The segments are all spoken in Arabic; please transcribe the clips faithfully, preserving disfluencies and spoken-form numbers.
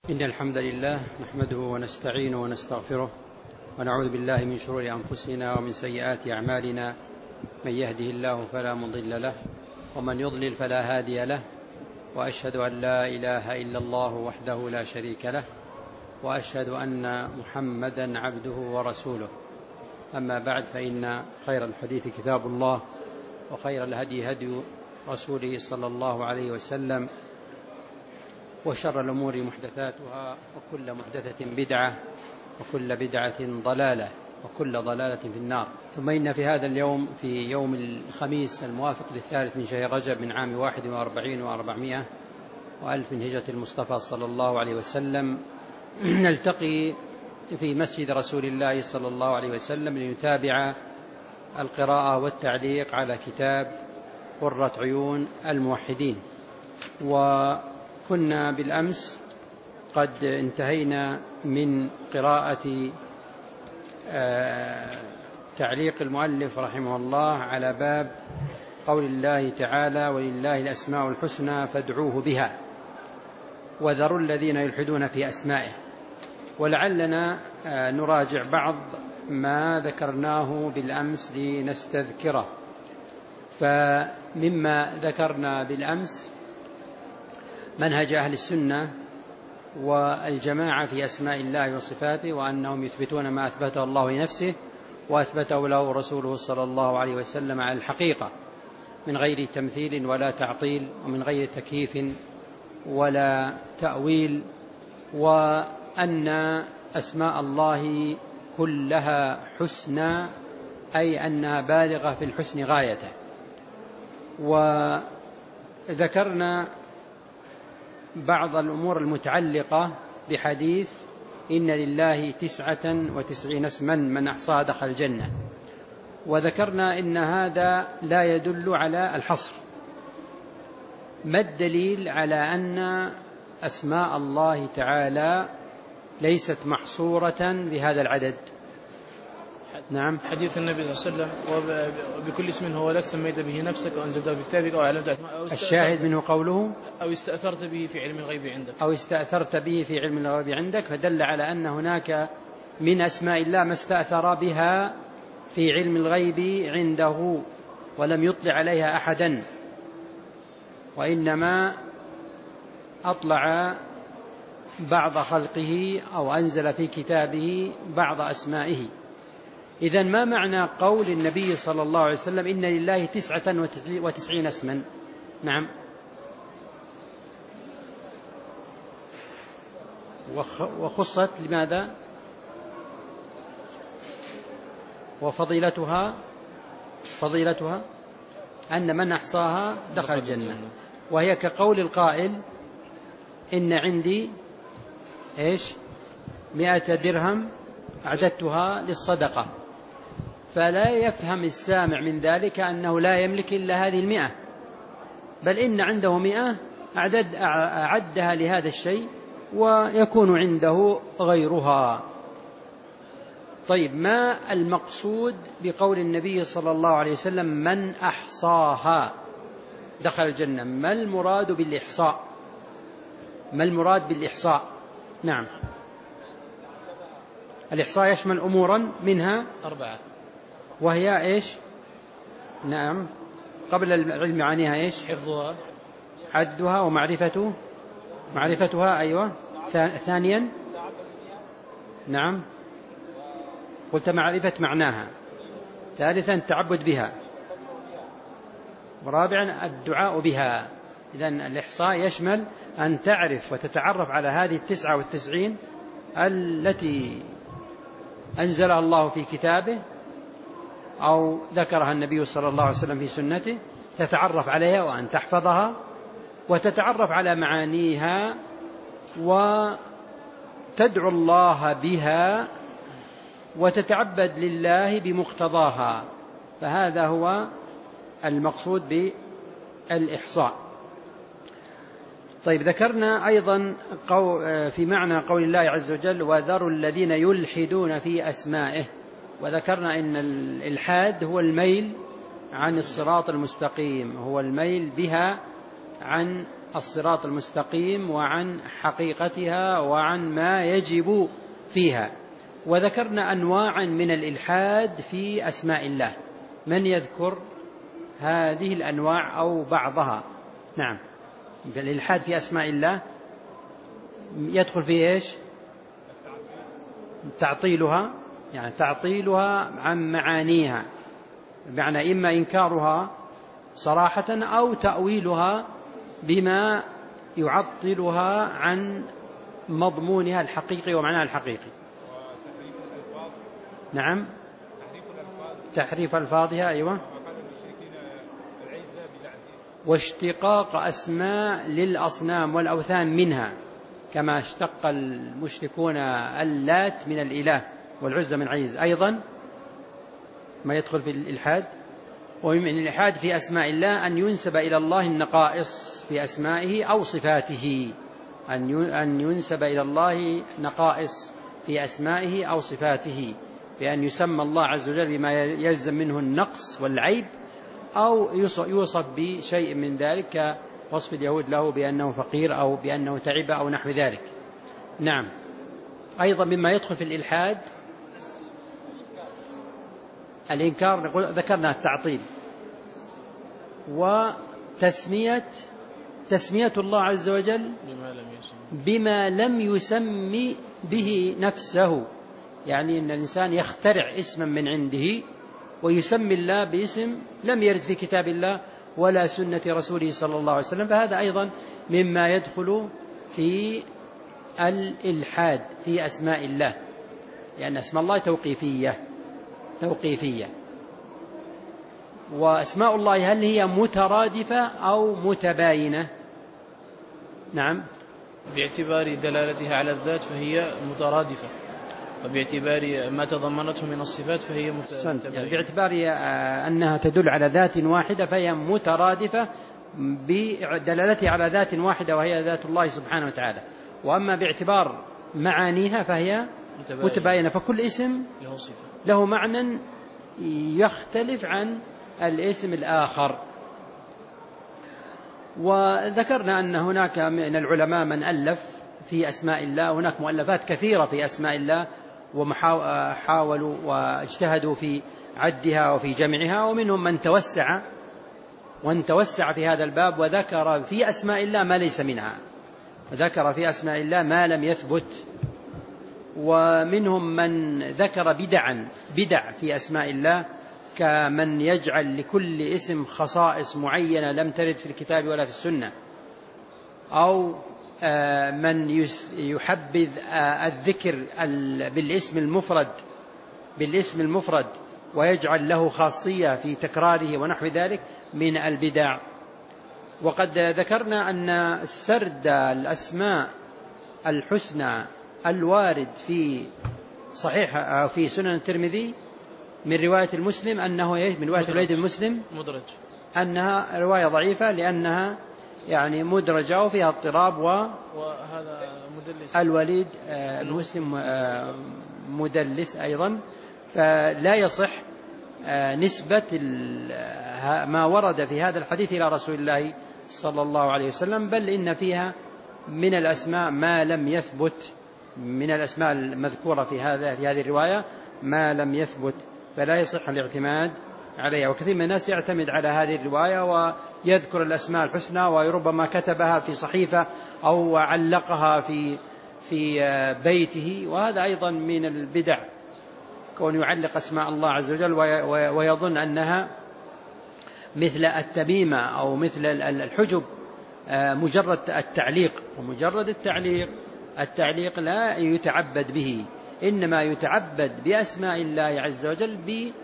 إن الحمد لله نحمده ونستعينه ونستغفره ونعوذ بالله من شرور أنفسنا ومن سيئات أعمالنا. من يهده الله فلا مضل له ومن يضلل فلا هادي له، وأشهد أن لا إله إلا الله وحده لا شريك له، وأشهد أن محمدا عبده ورسوله. أما بعد، فإن خير الحديث كتاب الله، وخير الهدي هدي رسوله صلى الله عليه وسلم، وشر الأمور محدثاتها، وكل محدثة بدعة، وكل بدعة ضلالة، وكل ضلالة في النار. ثم إن في هذا اليوم، في يوم الخميس الموافق للثالث من شهر رجب من عام واحد وأربعين وأربعمائة وألف من هجرة المصطفى صلى الله عليه وسلم، نلتقي في مسجد رسول الله صلى الله عليه وسلم لنتابع القراءة والتعليق على كتاب قرة عيون الموحدين. وكنا بالأمس قد انتهينا من قراءة تعليق المؤلف رحمه الله على باب قول الله تعالى: ولله الأسماء الحسنى فادعوه بها وذروا الذين يلحدون في أسمائه. ولعلنا نراجع بعض ما ذكرناه بالأمس لنستذكره. فمما ذكرنا بالأمس منهج أهل السنة والجماعة في أسماء الله وصفاته، وأنهم يثبتون ما أثبته الله لنفسه وأثبته له رسوله صلى الله عليه وسلم على الحقيقة، من غير تمثيل ولا تعطيل، ومن غير تكييف ولا تأويل، وأن أسماء الله كلها حسنى، أي أنها بالغة في الحسن غايته. وذكرنا بعض الأمور المتعلقة بحديث إن لله تسعة وتسعين اسما من أحصاها دخل الجنة، وذكرنا إن هذا لا يدل على الحصر. ما الدليل على أن أسماء الله تعالى ليست محصورة بهذا العدد؟ نعم، حديث النبي صلى الله عليه وسلم: وبكل اسم هو لك سميت به نفسك أو أنزلته في كتابك أو علمته. الشاهد منه قوله: أو استأثرت به في علم الغيب عندك أو استأثرت به في علم الغيب عندك، فدل على أن هناك من أسماء الله ما استأثر بها في علم الغيب عنده ولم يطلع عليها أحدا، وإنما أطلع بعض خلقه أو أنزل في كتابه بعض أسمائه. إذن ما معنى قول النبي صلى الله عليه وسلم: إن لله تسعة وتسعين اسما؟ نعم، وخصت لماذا؟ وفضيلتها فضيلتها أن من أحصاها دخل الجنة، وهي كقول القائل: إن عندي إيش مئة درهم أعددتها للصدقة. فلا يفهم السامع من ذلك أنه لا يملك إلا هذه المئة، بل إن عنده مئة أعدد أعدها لهذا الشيء، ويكون عنده غيرها. طيب، ما المقصود بقول النبي صلى الله عليه وسلم: من أحصاها دخل الجنة؟ ما المراد بالإحصاء؟ ما المراد بالإحصاء؟ نعم، الإحصاء يشمل أمورا منها أربعة، وهي إيش؟ نعم، قبل العلم معانيها إيش؟ حفظها، عدها، ومعرفته معرفتها. أيوة. ثانيا، نعم، قلت معرفة معناها. ثالثا، التعبد بها. ورابعا، الدعاء بها. إذن الإحصاء يشمل أن تعرف وتتعرف على هذه التسعة والتسعين التي أنزلها الله في كتابه أو ذكرها النبي صلى الله عليه وسلم في سنته، تتعرف عليها وأن تحفظها وتتعرف على معانيها وتدعو الله بها وتتعبد لله بمقتضاها. فهذا هو المقصود بالإحصاء. طيب، ذكرنا أيضا في معنى قول الله عز وجل: وذروا الذين يلحدون في أسمائه. وذكرنا أن الإلحاد هو الميل عن الصراط المستقيم، هو الميل بها عن الصراط المستقيم وعن حقيقتها وعن ما يجب فيها. وذكرنا أنواعا من الإلحاد في أسماء الله. من يذكر هذه الأنواع أو بعضها؟ نعم. الإلحاد في أسماء الله يدخل فيه إيش؟ تعطيلها، يعني تعطيلها عن معانيها، بمعنى إما إنكارها صراحة أو تأويلها بما يعطلها عن مضمونها الحقيقي ومعناها الحقيقي. نعم، تحريف ألفاظها. أيوة. واشتقاق أسماء للأصنام والأوثان منها، كما اشتق المشركون اللات من الإله والعزى من عزيز، أيضا ما يدخل في الإلحاد. ومن الإلحاد في أسماء الله أن ينسب إلى الله النقائص في أسمائه أو صفاته، أن ينسب إلى الله نقائص في أسمائه أو صفاته، بأن يسمى الله عز وجل بما يلزم منه النقص والعيب، أو يوصف بشيء من ذلك كوصف اليهود له بأنه فقير أو بأنه تعب أو نحو ذلك. نعم. أيضا مما يدخل في الإلحاد الإنكار، ذكرنا التعطيل، وتسمية تسمية الله عز وجل بما لم يسمي به نفسه، يعني أن الإنسان يخترع اسما من عنده ويسمي الله باسم لم يرد في كتاب الله ولا سنة رسوله صلى الله عليه وسلم، فهذا أيضا مما يدخل في الإلحاد في أسماء الله، لأن أسماء الله توقيفية توقيفية وأسماء الله هل هي مترادفة أو متباينة؟ نعم. باعتبار دلالتها على الذات فهي مترادفة، وباعتبار ما تضمنته من الصفات فهي متباينة. يعني باعتبار أنها تدل على ذات واحدة فهي مترادفة بدلالتها على ذات واحدة وهي ذات الله سبحانه وتعالى. وأما باعتبار معانيها فهي متباينة, متباينة. فكل اسم له صفة، له معنى يختلف عن الاسم الآخر. وذكرنا أن هناك من العلماء من ألف في أسماء الله، هناك مؤلفات كثيرة في أسماء الله وحاولوا واجتهدوا في عدها وفي جمعها، ومنهم من توسع وان توسع في هذا الباب وذكر في أسماء الله ما ليس منها، وذكر في أسماء الله ما لم يثبت. ومنهم من ذكر بدعا بدع في أسماء الله، كمن يجعل لكل اسم خصائص معينة لم ترد في الكتاب ولا في السنة، أو من يحبذ الذكر بالاسم المفرد بالاسم المفرد ويجعل له خاصية في تكراره ونحو ذلك من البدع. وقد ذكرنا أن سرد الأسماء الحسنى الوارد في صحيح أو في سنن الترمذي من رواية المسلم أنه من رواية الوليد المسلم مدرج، أنها رواية ضعيفة لأنها يعني مدرجة وفيها اضطراب، وهذا مدلس الوليد المسلم مدلس أيضا، فلا يصح نسبة ما ورد في هذا الحديث إلى رسول الله صلى الله عليه وسلم، بل إن فيها من الأسماء ما لم يثبت، من الأسماء المذكورة في هذا في هذه الرواية ما لم يثبت، فلا يصح الاعتماد عليها. وكثير من الناس يعتمد على هذه الرواية ويذكر الأسماء الحسنى وربما كتبها في صحيفة أو علقها في في بيته، وهذا أيضا من البدع، كون يعلق أسماء الله عز وجل ويظن أنها مثل التميمة أو مثل الحجب، مجرد التعليق. ومجرد التعليق التعليق لا يتعبد به، إنما يتعبد بأسماء الله عز وجل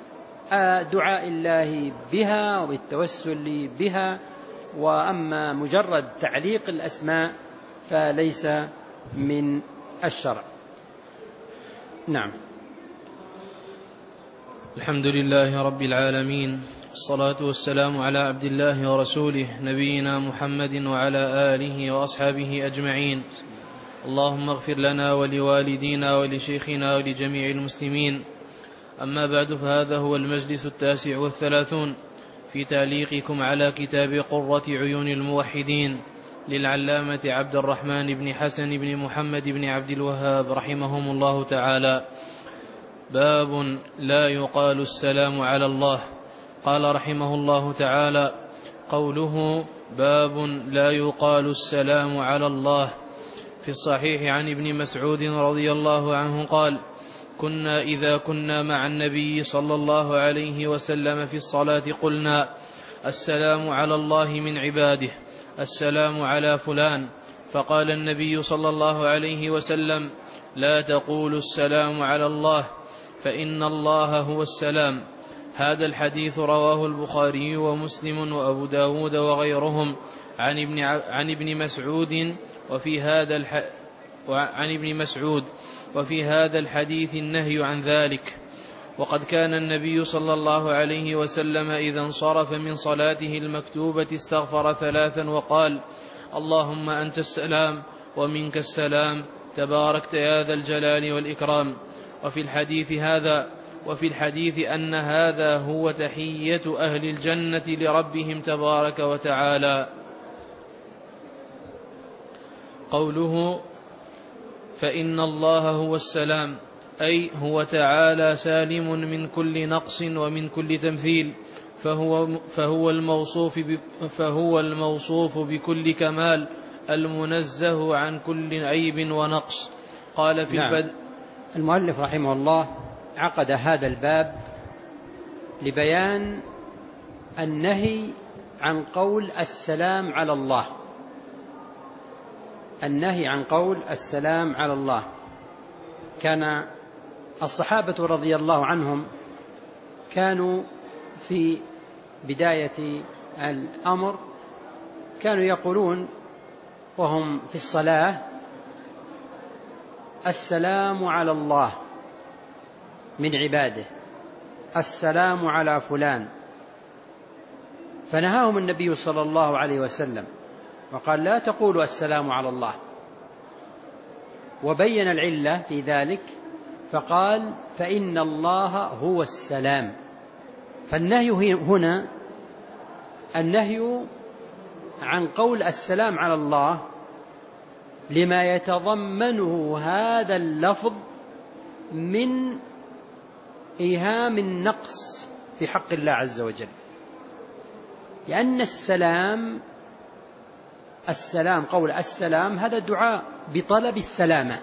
بدعاء الله بها وبالتوسل بها. وأما مجرد تعليق الأسماء فليس من الشرع. نعم. الحمد لله رب العالمين، الصلاة والسلام على عبد الله ورسوله نبينا محمد وعلى آله وأصحابه أجمعين. اللهم اغفر لنا ولوالدينا ولشيخنا ولجميع المسلمين. أما بعد، فهذا هو المجلس التاسع والثلاثون في تعليقكم على كتاب قرة عيون الموحدين للعلامة عبد الرحمن بن حسن بن محمد بن عبد الوهاب رحمهم الله تعالى. باب لا يقال السلام على الله. قال رحمه الله تعالى: قوله باب لا يقال السلام على الله. في الصحيح عن ابن مسعود رضي الله عنه قال: كنا إذا كنا مع النبي صلى الله عليه وسلم في الصلاة قلنا: السلام على الله من عباده، السلام على فلان. فقال النبي صلى الله عليه وسلم: لا تقولوا السلام على الله، فإن الله هو السلام. هذا الحديث رواه البخاري ومسلم وأبو داود وغيرهم عن ابن, عن ابن مسعود وفي هذا الح... عن ابن مسعود وفي هذا الحديث النهي عن ذلك. وقد كان النبي صلى الله عليه وسلم إذا انصرف من صلاته المكتوبة استغفر ثلاثا وقال: اللهم أنت السلام ومنك السلام، تباركت يا ذا الجلال والإكرام. وفي الحديث هذا وفي الحديث أن هذا هو تحية أهل الجنة لربهم تبارك وتعالى. قوله فإن الله هو السلام، أي هو تعالى سالم من كل نقص ومن كل تمثيل، فهو, فهو, الموصوف فهو الموصوف بكل كمال، المنزه عن كل عيب ونقص. قال في نعم. البدء المؤلف رحمه الله عقد هذا الباب لبيان النهي عن قول السلام على الله، النهي عن قول السلام على الله. كان الصحابة رضي الله عنهم كانوا في بداية الأمر كانوا يقولون وهم في الصلاة: السلام على الله من عباده، السلام على فلان. فنهاهم النبي صلى الله عليه وسلم وقال: لا تقولوا السلام على الله، وبين العلة في ذلك فقال: فإن الله هو السلام. فالنهي هنا النهي عن قول السلام على الله لما يتضمنه هذا اللفظ من إيهام النقص في حق الله عز وجل، لأن السلام السلام قول السلام هذا دعاء بطلب السلامة،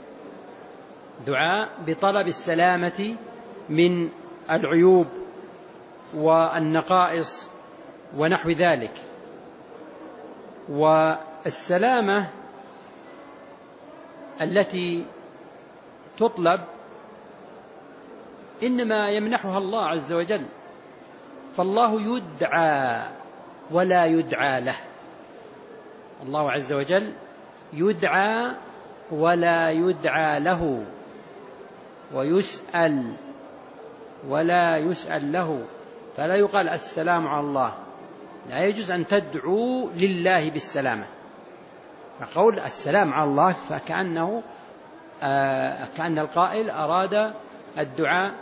دعاء بطلب السلامة من العيوب والنقائص ونحو ذلك. والسلامة التي تطلب إنما يمنحها الله عز وجل، فالله يدعى ولا يدعى له، الله عز وجل يدعى ولا يدعى له، ويسأل ولا يسأل له، فلا يقال السلام على الله، لا يجوز أن تدعو لله بالسلامة. فقول السلام على الله فكأنه آه كأن القائل أراد الدعاء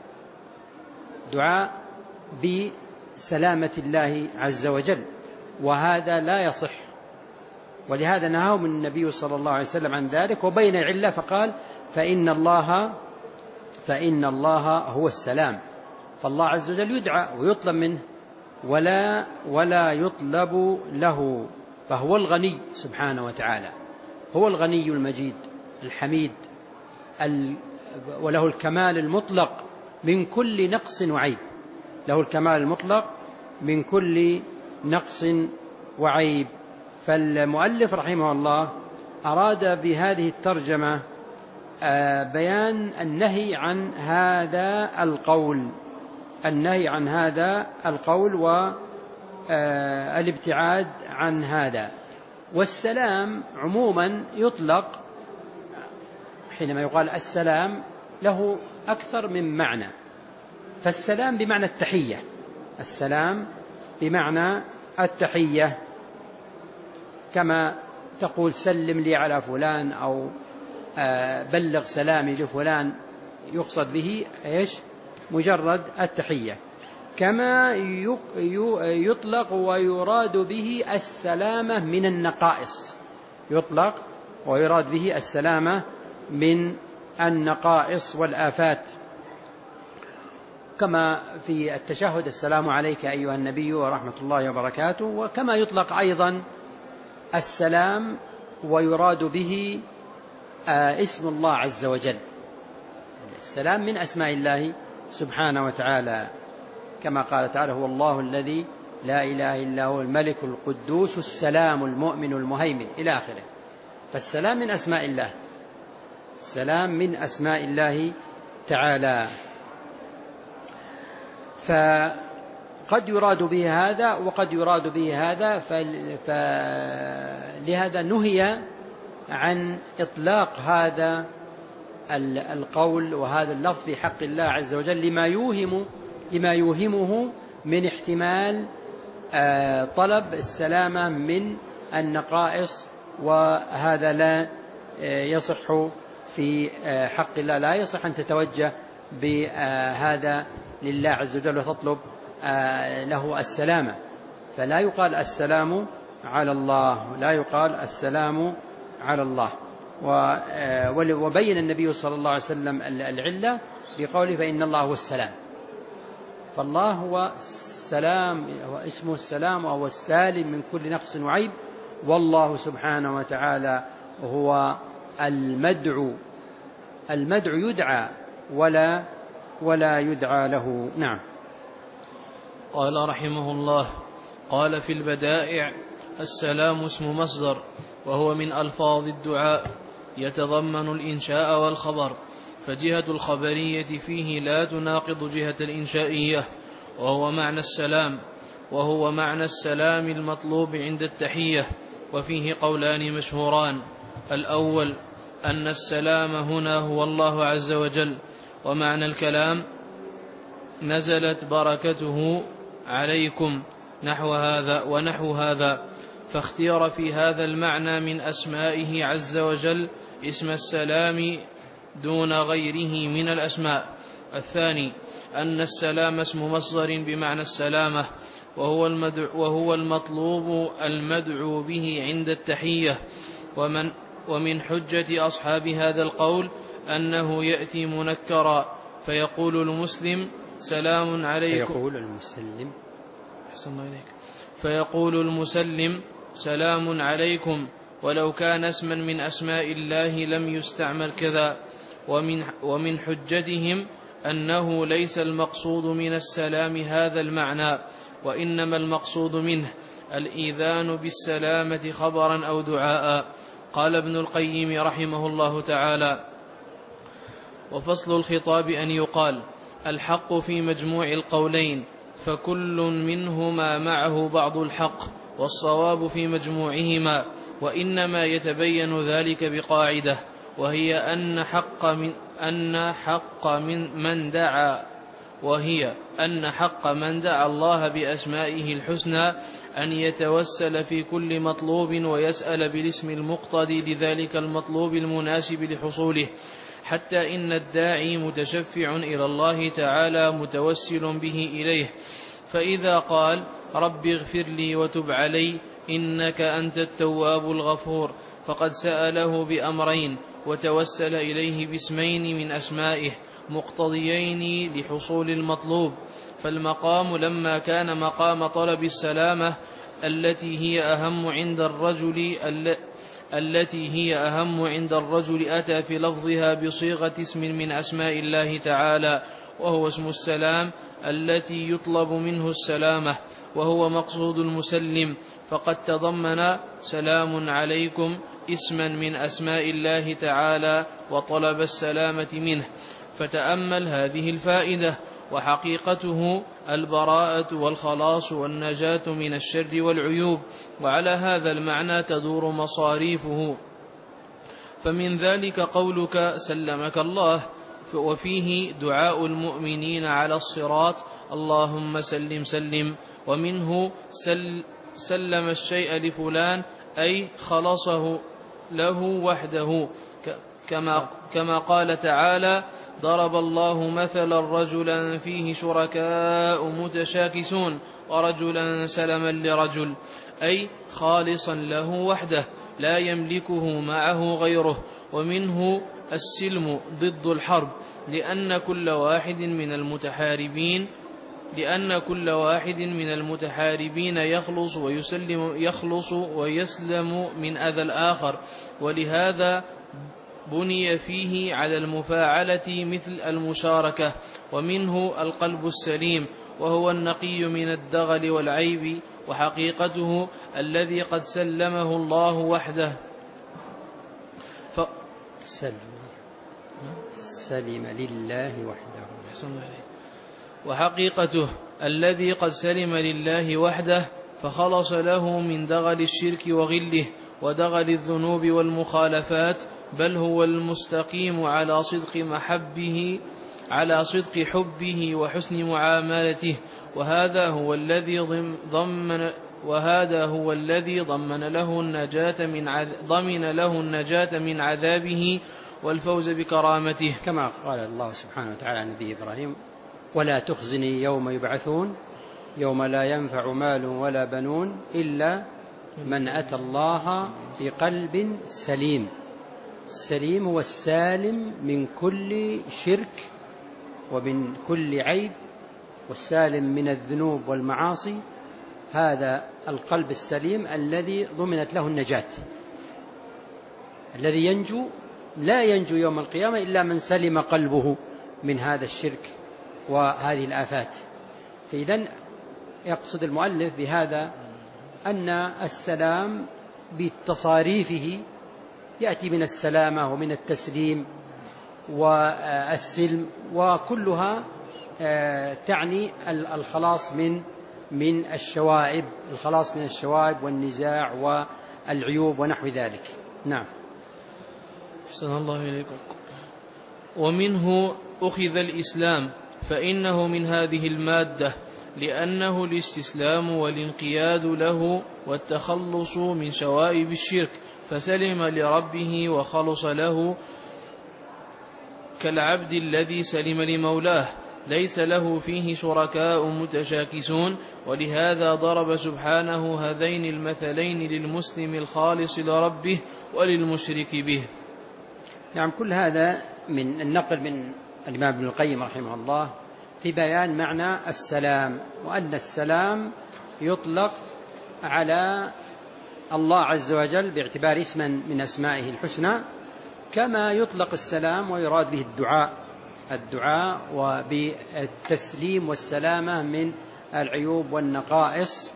دعاء بسلامة الله عز وجل، وهذا لا يصح. ولهذا نهاهم النبي صلى الله عليه وسلم عن ذلك وبين العلة فقال: فإن الله فإن الله هو السلام. فالله عز وجل يدعى ويطلب منه ولا ولا يطلب له، فهو الغني سبحانه وتعالى، هو الغني المجيد الحميد، وله الكمال المطلق من كل نقص وعيب، له الكمال المطلق من كل نقص وعيب. فالمؤلف رحمه الله أراد بهذه الترجمة بيان النهي عن هذا القول، النهي عن هذا القول والابتعاد عن هذا. والسلام عموما يطلق حينما يقال السلام له أكثر من معنى، فالسلام بمعنى التحية، السلام بمعنى التحية، كما تقول سلم لي على فلان أو بلغ سلامي لفلان، يقصد به إيش؟ مجرد التحية. كما يطلق ويراد به السلامة من النقائص، يطلق ويراد به السلامة من النقائص والآفات، كما في التشهد السلام عليك أيها النبي ورحمة الله وبركاته. وكما يطلق أيضا السلام ويراد به اسم الله عز وجل، السلام من أسماء الله سبحانه وتعالى، كما قال تعالى هو الله الذي لا إله إلا هو الملك القدوس السلام المؤمن المهيمن إلى آخره. فالسلام من أسماء الله، السلام من أسماء الله تعالى. فقد يراد به هذا وقد يراد به هذا، فلهذا نهي عن إطلاق هذا القول وهذا اللفظ في حق الله عز وجل لما يوهم لما يوهمه من احتمال طلب السلامة من النقائص، وهذا لا يصح في حق الله، لا يصح أن تتوجه بهذا لله عز وجل وتطلب له السلامة. فلا يقال السلام على الله، لا يقال السلام على الله. وبين النبي صلى الله عليه وسلم العلة بقوله فإن الله هو السلام، فالله هو السلام، هو اسمه السلام وهو السالم من كل نقص وعيب، والله سبحانه وتعالى هو المدعو، المدعو يدعى ولا ولا يدعى له. نعم. قال رحمه الله: قال في البدائع: السلام اسم مصدر، وهو من ألفاظ الدعاء، يتضمن الإنشاء والخبر، فجهة الخبرية فيه لا تناقض جهة الإنشائية، وهو معنى السلام، وهو معنى السلام المطلوب عند التحية. وفيه قولان مشهوران: الأول أن السلام هنا هو الله عز وجل، ومعنى الكلام نزلت بركته عليكم، نحو هذا ونحو هذا، فاختير في هذا المعنى من أسمائه عز وجل اسم السلام دون غيره من الأسماء. الثاني أن السلام اسم مصدر بمعنى السلامة، وهو, وهو المطلوب المدعو به عند التحية. ومن ومن حجة أصحاب هذا القول أنه يأتي منكرا، فيقول المسلم سلام عليكم، فيقول المسلم فيقول المسلم سلام عليكم، ولو كان اسما من أسماء الله لم يستعمل كذا. ومن, ومن حجتهم أنه ليس المقصود من السلام هذا المعنى، وإنما المقصود منه الإيذان بالسلامة خبرا أو دعاء. قال ابن القيم رحمه الله تعالى: وفصل الخطاب أن يقال الحق في مجموع القولين، فكل منهما معه بعض الحق، والصواب في مجموعهما، وإنما يتبين ذلك بقاعدة، وهي أن حق من أن حق من من دعا وهي أن حق من دعا الله بأسمائه الحسنى أن يتوسل في كل مطلوب ويسأل بالاسم المقتضي لذلك المطلوب المناسب لحصوله، حتى إن الداعي متشفع إلى الله تعالى متوسل به إليه. فإذا قال رب اغفر لي وتب علي إنك أنت التواب الغفور، فقد سأله بأمرين وتوسل إليه باسمين من أسمائه مقتضيين لحصول المطلوب. فالمقام لما كان مقام طلب السلامة التي هي أهم عند الرجل التي هي أهم عند الرجل أتى في لفظها بصيغة اسم من أسماء الله تعالى، وهو اسم السلام التي يطلب منه السلامة، وهو مقصود المسلم، فقد تضمن سلام عليكم اسما من أسماء الله تعالى وطلب السلامة منه. فتأمل هذه الفائدة، وحقيقته البراءة والخلاص والنجاة من الشر والعيوب، وعلى هذا المعنى تدور مصاريفه. فمن ذلك قولك سلمك الله، وفيه دعاء المؤمنين على الصراط اللهم سلم سلم، ومنه سل سلم الشيء لفلان أي خلصه له وحده، كما, كما قال تعالى: ضرب الله مثلا رجلا فيه شركاء متشاكسون ورجلا سلما لرجل، أي خالصا له وحده لا يملكه معه غيره. ومنه السلم ضد الحرب، لأن كل واحد من المتحاربين لأن كل واحد من المتحاربين يخلص ويسلم يخلص ويسلم من أذى الآخر، ولهذا بني فيه على المفاعلة مثل المشاركة. ومنه القلب السليم، وهو النقي من الدغل والعيب، وحقيقته الذي قد سلمه الله وحده. ف... سلم سلم لله وحده. وحقيقته الذي قد سلم لله وحده، فخلص له من دغل الشرك وغله ودغل الذنوب والمخالفات، بل هو المستقيم على صدق محبه على صدق حبه وحسن معاملته. وهذا هو الذي ضمن وهذا هو الذي ضمن له النجاة من عذ... ضمن له النجاة من عذابه والفوز بكرامته، كما قال الله سبحانه وتعالى عن نبي إبراهيم: ولا تخزني يوم يبعثون يوم لا ينفع مال ولا بنون إلا من أتى الله بقلب سليم. السليم هو السالم من كل شرك ومن كل عيب، والسالم من الذنوب والمعاصي. هذا القلب السليم الذي ضمنت له النجاة، الذي ينجو لا ينجو يوم القيامة إلا من سلم قلبه من هذا الشرك وهذه الآفات. فإذن يقصد المؤلف بهذا أن السلام بتصاريفه يأتي من السلامة ومن التسليم والسلم، وكلها تعني الخلاص من من الشوائب الخلاص من الشوائب والنزاع والعيوب ونحو ذلك. نعم. أحسن الله إليكم. ومنه أخذ الإسلام، فإنه من هذه المادة، لأنه الاستسلام والانقياد له والتخلص من شوائب الشرك، فسلم لربه وخلص له، كالعبد الذي سلم لمولاه ليس له فيه شركاء متشاكسون. ولهذا ضرب سبحانه هذين المثلين للمسلم الخالص لربه وللمشرك به. نعم. كل هذا من النقل من الإمام ابن القيم رحمه الله في بيان معنى السلام، وأن السلام يطلق على الله عز وجل باعتبار اسما من أسمائه الحسنى، كما يطلق السلام ويراد به الدعاء الدعاء وبالتسليم والسلامة من العيوب والنقائص.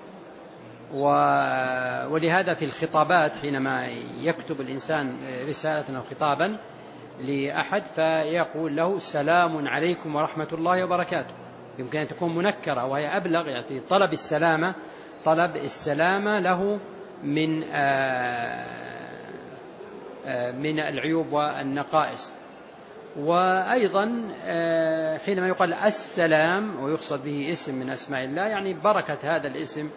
ولهذا في الخطابات حينما يكتب الإنسان رسالة أو خطابا لأحد فيقول له: سلام عليكم ورحمة الله وبركاته. يمكن أن تكون منكرة وهي أبلغ، يعني طلب السلامة طلب السلامة له من من العيوب والنقائص. وأيضا حينما يقال السلام ويقصد به اسم من أسماء الله، يعني بركة هذا الاسم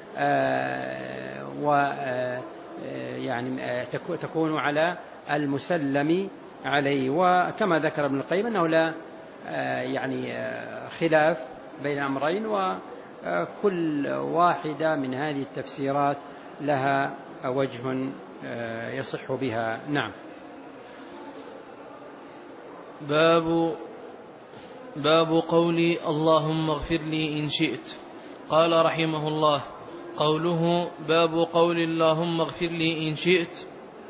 ويعني تكون على المسلم عليه. وكما ذكر ابن القيم أنه لا يعني خلاف بين أمرين، وكل واحدة من هذه التفسيرات لها وجه يصح بها. نعم. باب باب قولي اللهم اغفر لي إن شئت. قال رحمه الله: قوله باب قول اللهم اغفر لي إن شئت،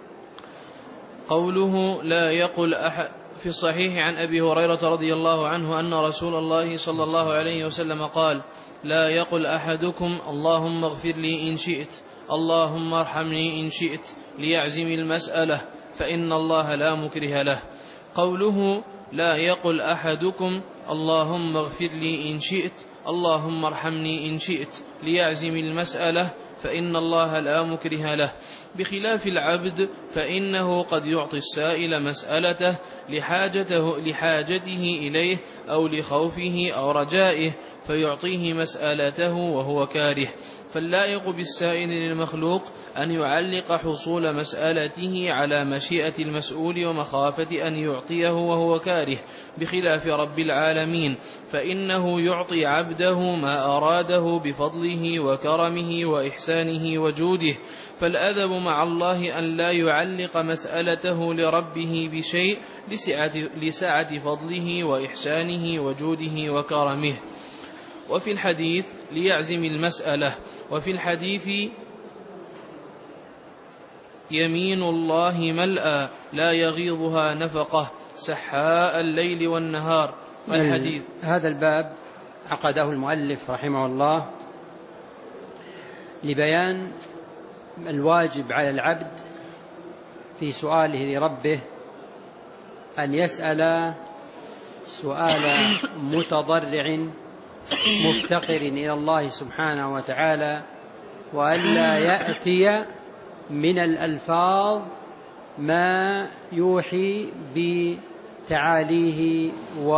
قوله لا يقل أحد. في الصحيح عن أبي هريرة رضي الله عنه أن رسول الله صلى الله عليه وسلم قال: لا يقل أحدكم اللهم اغفر لي إن شئت، اللهم ارحمني إن شئت، ليعزم المسألة، فإن الله لا مكره له. قوله لا يقل أحدكم اللهم اغفر لي إن شئت، اللهم ارحمني إن شئت، ليعزم المسألة، فإن الله لا مكره له، بخلاف العبد فإنه قد يعطي السائل مسألته لحاجته, لحاجته إليه أو لخوفه أو رجائه، فيعطيه مسألته وهو كاره. فاللائق بالسائل للمخلوق أن يعلق حصول مسألته على مشيئة المسؤول ومخافة أن يعطيه وهو كاره، بخلاف رب العالمين، فإنه يعطي عبده ما أراده بفضله وكرمه وإحسانه وجوده. فالأدب مع الله أن لا يعلق مسألته لربه بشيء لسعة, لسعة فضله وإحسانه وجوده وكرمه. وفي الحديث ليعزم المسألة. وفي الحديث يمين الله ملأى لا يغيضها نفقة سحاء الليل والنهار. الحديث. هذا الباب عقده المؤلف رحمه الله لبيان الواجب على العبد في سؤاله لربه أن يسأل سؤال متضرع مفتقر إلى الله سبحانه وتعالى، وألا يأتي من الألفاظ ما يوحي بتعاليه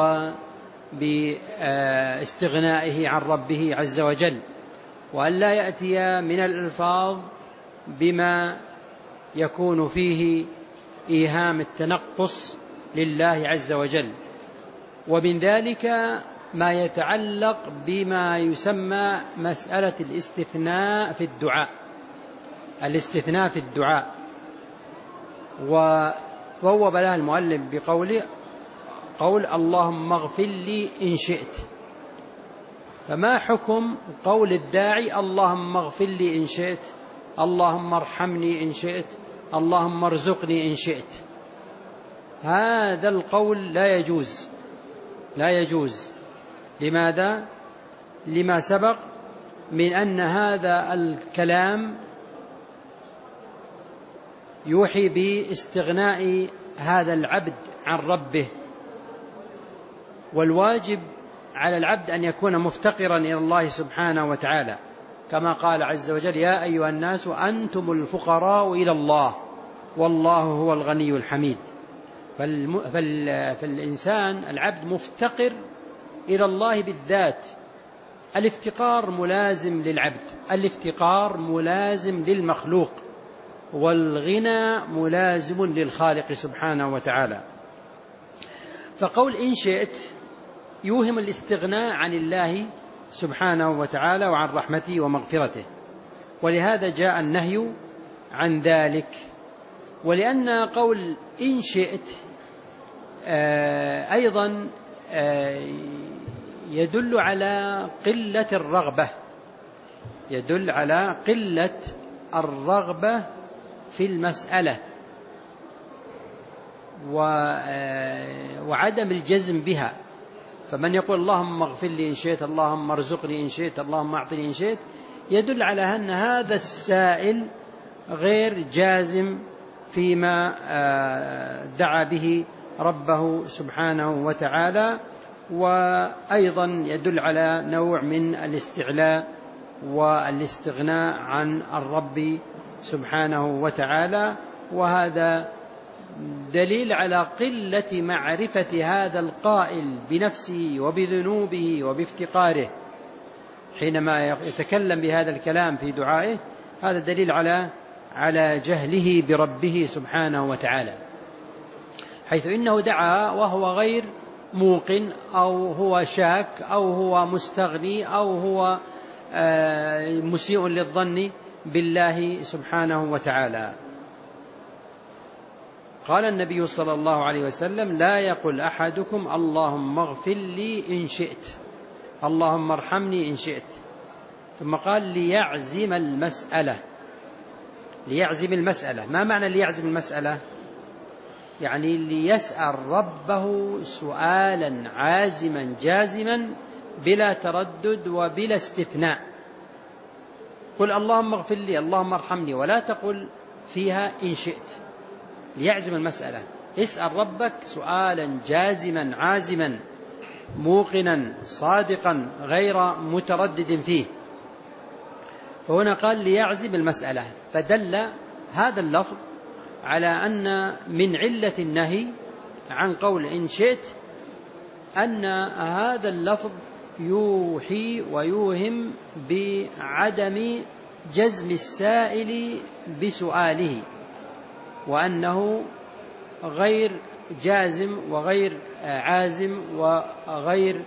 وباستغنائه عن ربه عز وجل، وألا يأتي من الألفاظ بما يكون فيه إيهام التنقص لله عز وجل. ومن ذلك ما يتعلق بما يسمى مسألة الاستثناء في الدعاء الاستثناء في الدعاء وبوب لها المؤلف بقوله قول اللهم اغفر لي إن شئت. فما حكم قول الداعي اللهم اغفر لي إن شئت، اللهم ارحمني إن شئت، اللهم ارزقني إن شئت؟ هذا القول لا يجوز لا يجوز لماذا؟ لما سبق من أن هذا الكلام يوحي باستغناء هذا العبد عن ربه، والواجب على العبد أن يكون مفتقرا إلى الله سبحانه وتعالى، كما قال عز وجل يا أيها الناس أنتم الفقراء إلى الله والله هو الغني الحميد. فالإنسان العبد مفتقر إلى الله بالذات. الافتقار ملازم للعبد، الافتقار ملازم للمخلوق، والغنى ملازم للخالق سبحانه وتعالى. فقول إن شئت يوهم الاستغناء عن الله سبحانه وتعالى وعن رحمته ومغفرته، ولهذا جاء النهي عن ذلك. ولأن قول إن شئت أيضا يدل على قلة الرغبة يدل على قلة الرغبة في المسألة وعدم الجزم بها. فمن يقول اللهم اغفر لي إن شئت، اللهم ارزقني إن شئت، اللهم أعطني إن شئت، يدل على أن هذا السائل غير جازم فيما دعا به ربه سبحانه وتعالى. وأيضا يدل على نوع من الاستعلاء والاستغناء عن الرب سبحانه وتعالى، وهذا دليل على قلة معرفة هذا القائل بنفسه وبذنوبه وبافتقاره حينما يتكلم بهذا الكلام في دعائه. هذا دليل على على جهله بربه سبحانه وتعالى، حيث إنه دعا وهو غير موقن، أو هو شاك، أو هو مستغني، أو هو مسيء للظن بالله سبحانه وتعالى. قال النبي صلى الله عليه وسلم لا يقل أحدكم اللهم اغفر لي إن شئت، اللهم ارحمني إن شئت، ثم قال ليعزم المسألة. ليعزم المسألة، ما معنى ليعزم المسألة؟ يعني ليسأل ربه سؤالا عازما جازما بلا تردد وبلا استثناء. قل اللهم اغفر لي، اللهم ارحمني، ولا تقل فيها إن شئت. ليعزم المسألة، اسأل ربك سؤالا جازما عازما موقنا صادقا غير متردد فيه. فهنا قال ليعزم المسألة، فدل هذا اللفظ على أن من علة النهي عن قول إن شئت أن هذا اللفظ يوحي ويوهم بعدم جزم السائل بسؤاله، وأنه غير جازم وغير عازم وغير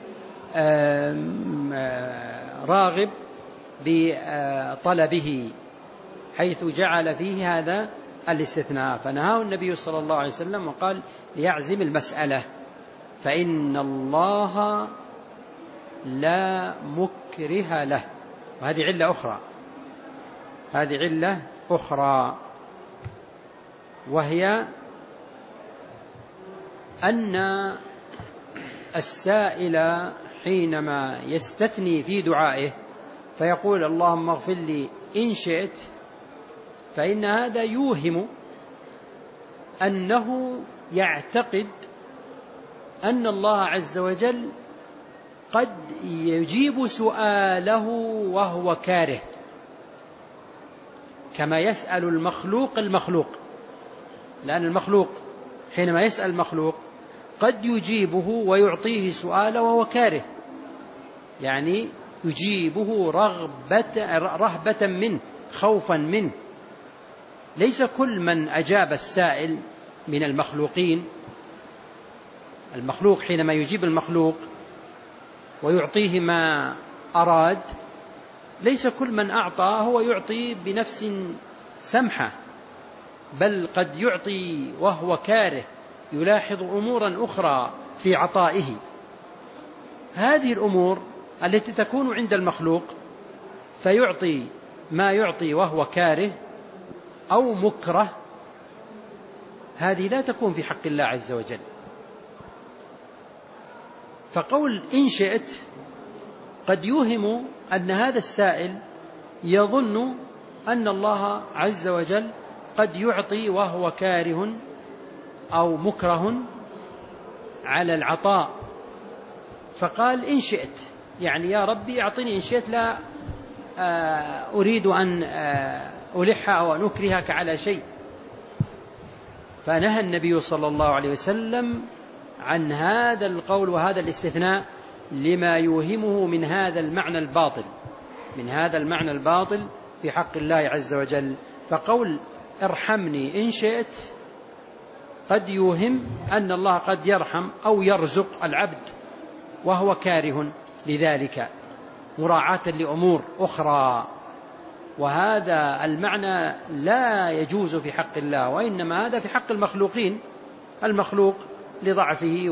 راغب بطلبه، حيث جعل فيه هذا الاستثناء. فنهاه النبي صلى الله عليه وسلم وقال ليعزم المسألة، فإن الله لا مكره له. وهذه علة أخرى، هذه علة أخرى وهي أن السائل حينما يستثني في دعائه فيقول اللهم اغفر لي إن شئت، فإن هذا يوهم أنه يعتقد أن الله عز وجل قد يجيب سؤاله وهو كاره، كما يسأل المخلوق المخلوق، لأن المخلوق حينما يسأل المخلوق قد يجيبه ويعطيه سؤاله وهو كاره، يعني يجيبه رغبة رهبة منه، خوفا منه. ليس كل من أجاب السائل من المخلوقين، المخلوق حينما يجيب المخلوق ويعطيه ما أراد، ليس كل من أعطى هو يعطي بنفس سمحة، بل قد يعطي وهو كاره، يلاحظ أمورا أخرى في عطائه. هذه الأمور التي تكون عند المخلوق فيعطي ما يعطي وهو كاره أو مكره، هذه لا تكون في حق الله عز وجل. فقول إن شئت قد يوهم أن هذا السائل يظن أن الله عز وجل قد يعطي وهو كاره أو مكره على العطاء، فقال إن شئت، يعني يا ربي أعطني إن شئت، لا أريد أن ألح أو أن أكرهك على شيء. فنهى النبي صلى الله عليه وسلم عن هذا القول وهذا الاستثناء لما يوهمه من هذا المعنى الباطل، من هذا المعنى الباطل في حق الله عز وجل. فقول ارحمني إن شئت قد يوهم أن الله قد يرحم أو يرزق العبد وهو كاره لذلك، مراعاة لأمور أخرى، وهذا المعنى لا يجوز في حق الله، وإنما هذا في حق المخلوقين. المخلوق لضعفه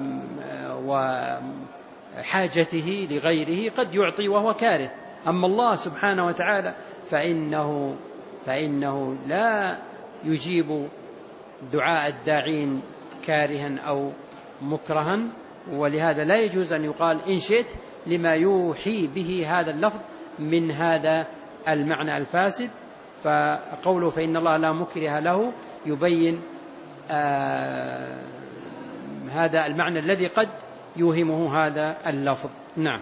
وحاجته لغيره قد يعطي وهو كاره، أما الله سبحانه وتعالى فإنه, فإنه لا يجيب دعاء الداعين كارها أو مكرها، ولهذا لا يجوز أن يقال إن شئت لما يوحي به هذا اللفظ من هذا المعنى الفاسد. فقوله فإن الله لا مكره له يبين آه هذا المعنى الذي قد يوهمه هذا اللفظ. نعم.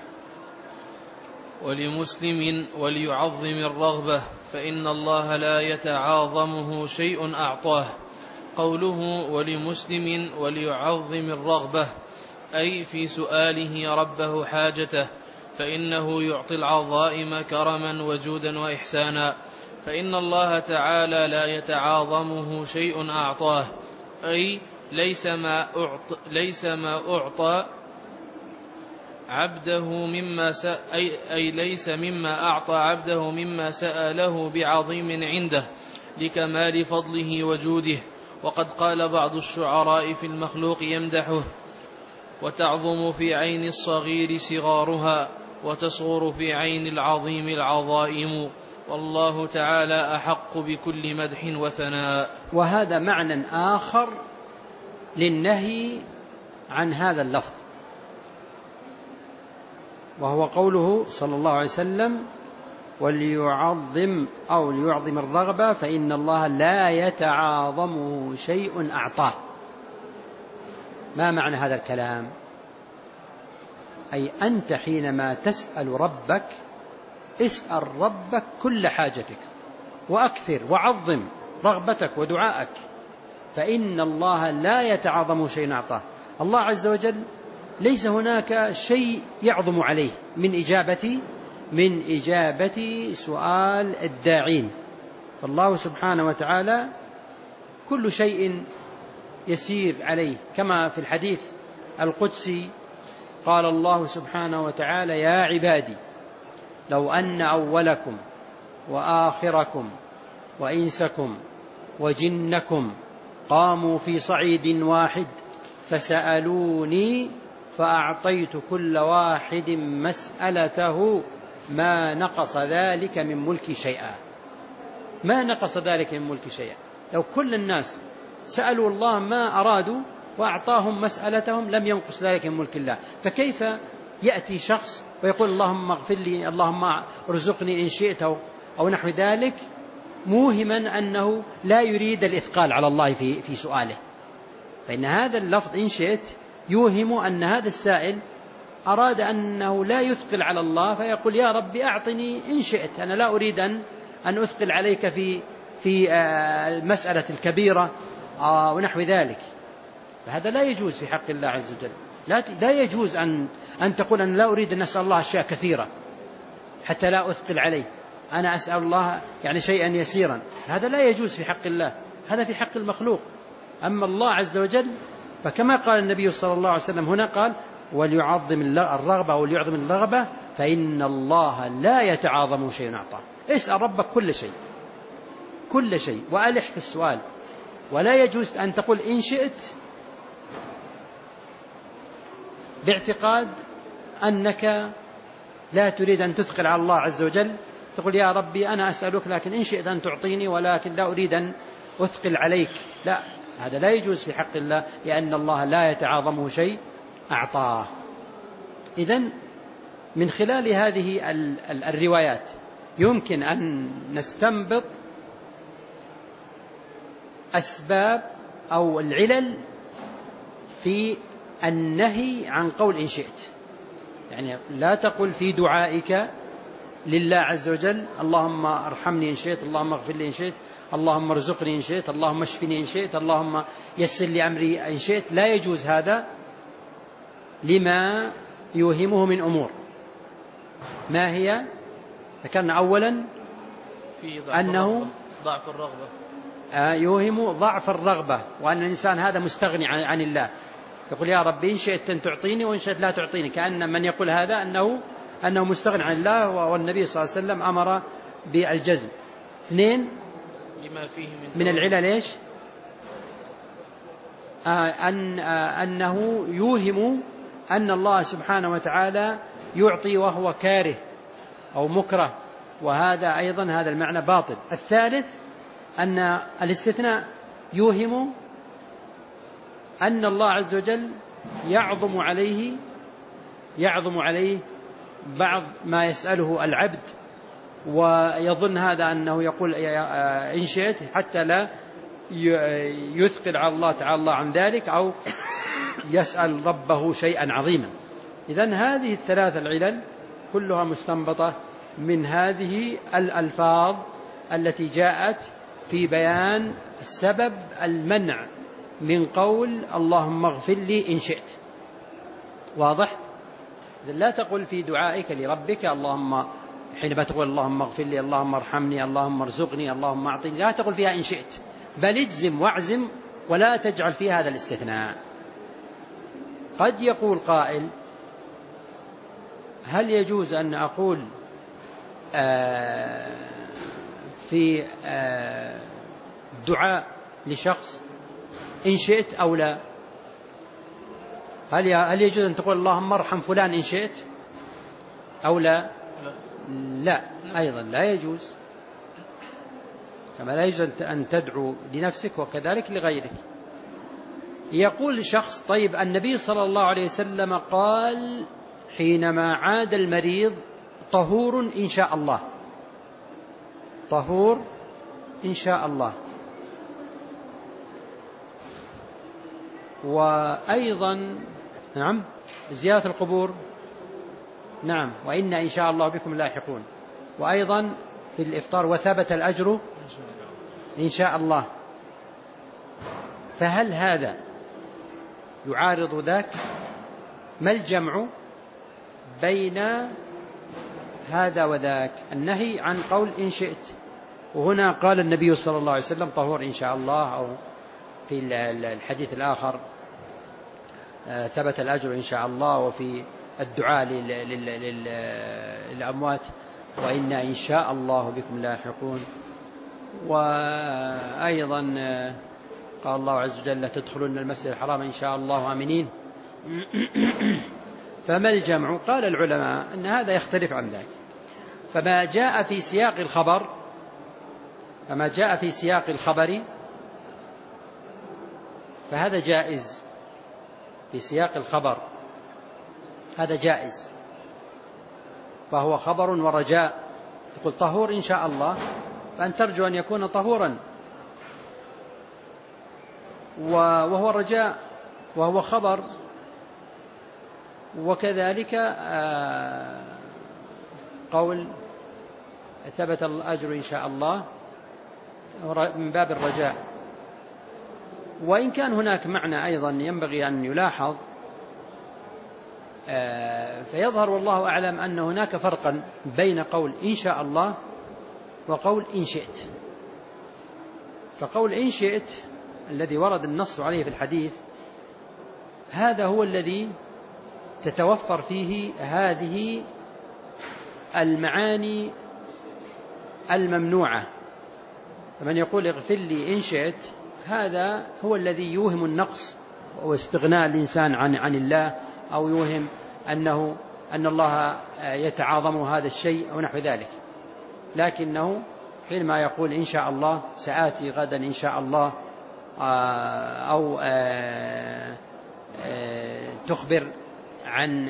ولمسلم وليعظم الرغبة فإن الله لا يتعاظمه شيء أعطاه. قوله ولمسلم وليعظم الرغبة أي في سؤاله ربه حاجته، فإنه يعطي العظائم كرما وجودا وإحسانا، فإن الله تعالى لا يتعاظمه شيء أعطاه، أي ليس ما أعطى, ليس ما أعطى عبده مما أي, أي ليس مما أعطى عبده مما سأله بعظيم عنده لكمال فضله وجوده. وقد قال بعض الشعراء في المخلوق يمدحه: وتعظم في عين الصغير صغارها وتصغر في عين العظيم العظائم، والله تعالى أحق بكل مدح وثناء. وهذا معنى آخر للنهي عن هذا اللفظ، وهو قوله صلى الله عليه وسلم وليعظم أو ليعظم الرغبة فإن الله لا يتعاظمه شيء أعطاه. ما معنى هذا الكلام؟ أي أنت حينما تسأل ربك اسأل ربك كل حاجتك وأكثر وعظم رغبتك ودعائك، فإن الله لا يتعاظم شيء أعطاه. الله عز وجل ليس هناك شيء يعظم عليه من إجابة من إجابة سؤال الداعين. فالله سبحانه وتعالى كل شيء يسير عليه، كما في الحديث القدسي قال الله سبحانه وتعالى: يا عبادي لو أن أولكم وآخركم وإنسكم وجنكم قاموا في صعيد واحد فسألوني فأعطيت كل واحد مسألته ما نقص ذلك من ملكي شيئا. ما نقص ذلك من ملكي شيئا. لو كل الناس سألوا الله ما أرادوا وأعطاهم مسألتهم لم ينقص ذلك من ملك الله. فكيف يأتي شخص ويقول اللهم اغفر لي، اللهم ارزقني إن شئت أو نحو ذلك، موهما أنه لا يريد الإثقال على الله في في سؤاله؟ فإن هذا اللفظ إن شئت يوهم أن هذا السائل أراد أنه لا يثقل على الله، فيقول يا ربي أعطني إن شئت، أنا لا أريد أن أن أثقل عليك في في المسألة الكبيرة ونحو ذلك. فهذا لا يجوز في حق الله عز وجل. لا لا يجوز أن أن تقول أنا لا أريد أن أسأل الله أشياء كثيرة حتى لا أثقل عليه، أنا أسأل الله يعني شيئا يسيرا. هذا لا يجوز في حق الله، هذا في حق المخلوق. أما الله عز وجل فكما قال النبي صلى الله عليه وسلم هنا، قال وليعظم الرغبة وليعظم الرغبة فإن الله لا يتعاظم شيء أعطاه. اسأل ربك كل شيء كل شيء وألح في السؤال، ولا يجوز أن تقول إن شئت باعتقاد أنك لا تريد أن تثقل على الله عز وجل، تقول يا ربي أنا أسألك لكن إن شئت أن تعطيني ولكن لا أريد أن أثقل عليك. لا، هذا لا يجوز في حق الله، لأن الله لا يتعاظمه شيء أعطاه. إذن من خلال هذه الروايات يمكن أن نستنبط أسباب أو العلل في النهي عن قول إن شئت. يعني لا تقل في دعائك لله عز وجل اللهم ارحمني إن شئت، اللهم اغفر لي إن شئت، اللهم ارزقني إن شئت، اللهم اشفني إن شئت، اللهم يسر لي أمري إن شئت. لا يجوز هذا لما يوهمه من أمور. ما هي؟ ذكرنا أولا في ضعف أنه الرغبة. ضعف الرغبة يوهم ضعف الرغبة، وأن الإنسان هذا مستغني عن الله، يقول يا ربي إن شئت أن تعطيني وإن شئت لا تعطيني، كأن من يقول هذا أنه أنه مستغني عن الله، والنبي صلى الله عليه وسلم أمر بالجزم. اثنين لما فيه من, من العلل إيش؟ آه أن آه أنه يوهم أن الله سبحانه وتعالى يعطي وهو كاره أو مكره، وهذا أيضا هذا المعنى باطل. الثالث أن الاستثناء يوهم أن الله عز وجل يعظم عليه يعظم عليه بعض ما يسأله العبد، ويظن هذا أنه يقول إن شئت حتى لا يثقل على الله تعالى عن ذلك أو يسأل ربه شيئا عظيما. إذن هذه الثلاث العلل كلها مستنبطة من هذه الألفاظ التي جاءت في بيان سبب المنع من قول اللهم اغفر لي إن شئت. واضح؟ لا تقل في دعائك لربك اللهم حينما تقول اللهم اغفر لي، اللهم ارحمني، اللهم ارزقني، اللهم أعطني، لا تقل فيها إن شئت، بل اجزم واعزم ولا تجعل فيها هذا الاستثناء. قد يقول قائل هل يجوز أن أقول آه في آه دعاء لشخص إن شئت أو لا؟ هل هل يجوز أن تقول اللهم ارحم فلان إن شئت أو لا؟ لا، أيضا لا يجوز، كما لا يجوز أن تدعو لنفسك وكذلك لغيرك. يقول شخص طيب النبي صلى الله عليه وسلم قال حينما عاد المريض طهور إن شاء الله، طهور إن شاء الله. وأيضا نعم زيارة القبور، نعم وإنا إن شاء الله بكم لاحقون. وأيضا في الإفطار وثبت الأجر إن شاء الله. فهل هذا يعارض ذاك؟ ما الجمع بين هذا وذاك، النهي عن قول إن شئت. وهنا قال النبي صلى الله عليه وسلم طهور إن شاء الله، أو في الحديث الآخر ثبت الأجر إن شاء الله، وفي الدعاء للأموات وإنا إن شاء الله بكم لاحقون. وأيضا قال الله عز وجل تدخلون المسجد الحرام إن شاء الله آمنين. فما الجمع؟ قال العلماء أن هذا يختلف عن ذلك. فما جاء في سياق الخبر فما جاء في سياق الخبر فهذا جائز، في سياق الخبر هذا جائز، فهو خبر ورجاء. تقول طهور إن شاء الله، فأن ترجو أن يكون طهورا، وهو رجاء وهو خبر. وكذلك قول ثبت الأجر إن شاء الله من باب الرجاء. وإن كان هناك معنى أيضا ينبغي أن يلاحظ، فيظهر والله أعلم أن هناك فرقا بين قول إن شاء الله وقول إن شئت. فقول إن شئت الذي ورد النص عليه في الحديث، هذا هو الذي تتوفر فيه هذه المعاني الممنوعة. فمن يقول اغفر لي إن شئت، هذا هو الذي يوهم النقص واستغناء الإنسان عن عن الله، أو يوهم أنه أن الله يتعاظم هذا الشيء أو نحو ذلك. لكنه حينما يقول إن شاء الله سآتي غدا إن شاء الله، أو تخبر عن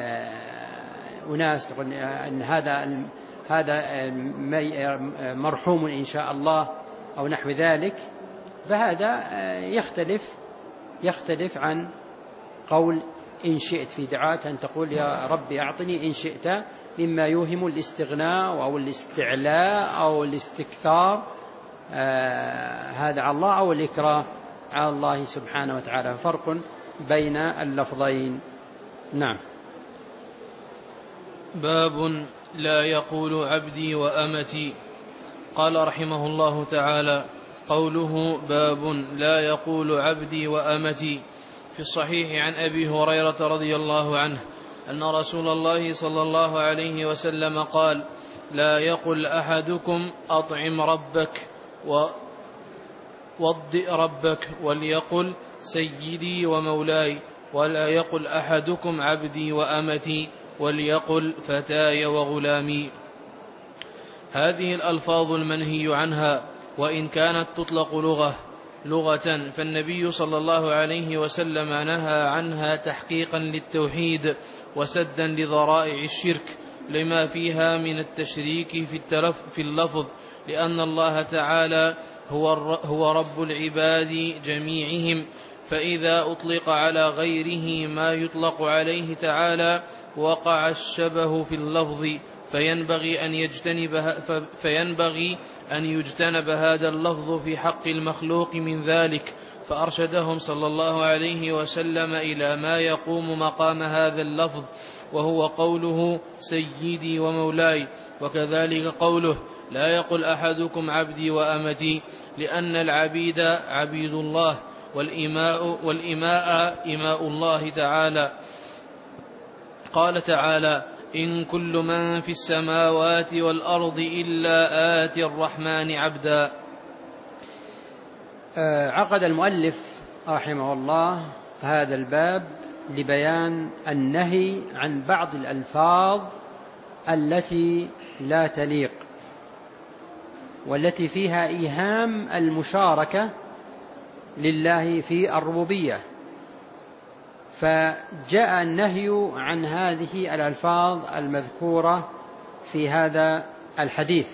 أناس تقول أن هذا هذا مرحوم إن شاء الله أو نحو ذلك، فهذا يختلف يختلف عن قول إن شئت في دعاك، أن تقول يا ربي أعطني إن شئت، مما يوهم الاستغناء أو الاستعلاء أو الاستكثار هذا على الله، أو الإكراه على الله سبحانه وتعالى. فرق بين اللفظين. نعم. باب لا يقول عبدي وأمتي. قال رحمه الله تعالى: قوله باب لا يقول عبدي وأمتي، في الصحيح عن أبي هريرة رضي الله عنه أن رسول الله صلى الله عليه وسلم قال: لا يقل أحدكم أطعم ربك ووضئ ربك، وليقل سيدي ومولاي، ولا يقل أحدكم عبدي وأمتي، وليقل فتاي وغلامي. هذه الألفاظ المنهي عنها، وإن كانت تطلق لغة لغة فالنبي صلى الله عليه وسلم نهى عنها تحقيقا للتوحيد وسدا لذرائع الشرك، لما فيها من التشريك في, في اللفظ، لأن الله تعالى هو, هو رب العباد جميعهم، فإذا أطلق على غيره ما يطلق عليه تعالى وقع الشبه في اللفظ، فينبغي أن يجتنب فينبغي أن يجتنب هذا اللفظ في حق المخلوق من ذلك. فأرشدهم صلى الله عليه وسلم إلى ما يقوم مقام هذا اللفظ، وهو قوله سيدي ومولاي. وكذلك قوله لا يقل أحدكم عبدي وأمتي، لأن العبيد عبيد الله، والإماء, والإماء إماء الله تعالى. قال تعالى: إن كل من في السماوات والأرض إلا آتي الرحمن عبدا. عقد المؤلف رحمه الله هذا الباب لبيان النهي عن بعض الألفاظ التي لا تليق، والتي فيها إيهام المشاركة لله في الربوبية. فجاء النهي عن هذه الألفاظ المذكورة في هذا الحديث.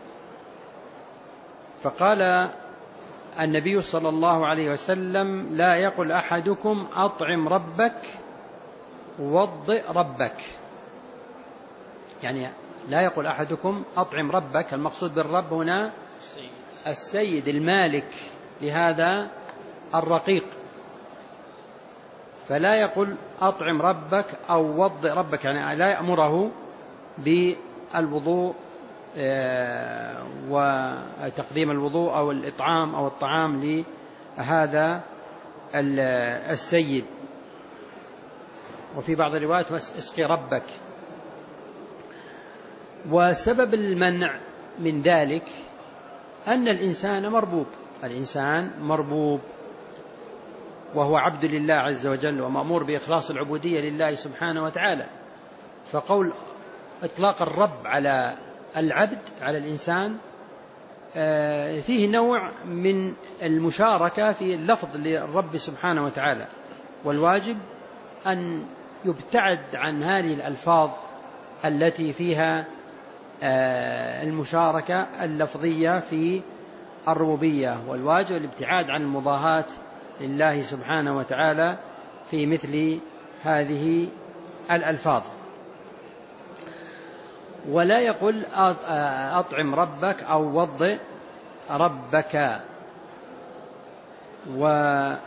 فقال النبي صلى الله عليه وسلم: لا يقل أحدكم أطعم ربك وضئ ربك، يعني لا يقول أحدكم أطعم ربك، المقصود بالرب هنا السيد المالك لهذا الرقيق، فلا يقول أطعم ربك أو وضئ ربك، يعني لا يأمره الوضوء وتقديم الوضوء أو الإطعام أو الطعام لهذا السيد. وفي بعض الروايات اسقي ربك. وسبب المنع من ذلك أن الإنسان مربوب، الإنسان مربوب وهو عبد لله عز وجل ومأمور بإخلاص العبودية لله سبحانه وتعالى. فقول إطلاق الرب على العبد على الإنسان فيه نوع من المشاركة في اللفظ للرب سبحانه وتعالى، والواجب أن يبتعد عن هذه الألفاظ التي فيها المشاركة اللفظية في الربوبية، والواجب الابتعاد عن المضاهاة لله سبحانه وتعالى في مثل هذه الألفاظ. ولا يقول أطعم ربك أو وضئ ربك. وإذا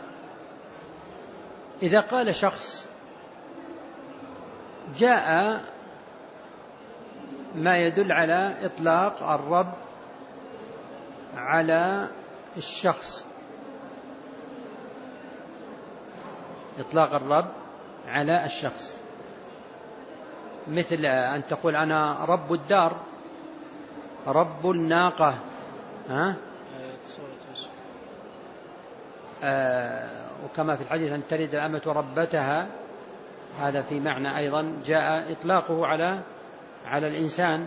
قال شخص جاء ما يدل على إطلاق الرب على الشخص، إطلاق الرب على الشخص، مثل أن تقول أنا رب الدار، رب الناقة، ها؟ آه وكما في الحديث أن تلد الأمة ربتها، هذا في معنى أيضا جاء إطلاقه على على الإنسان.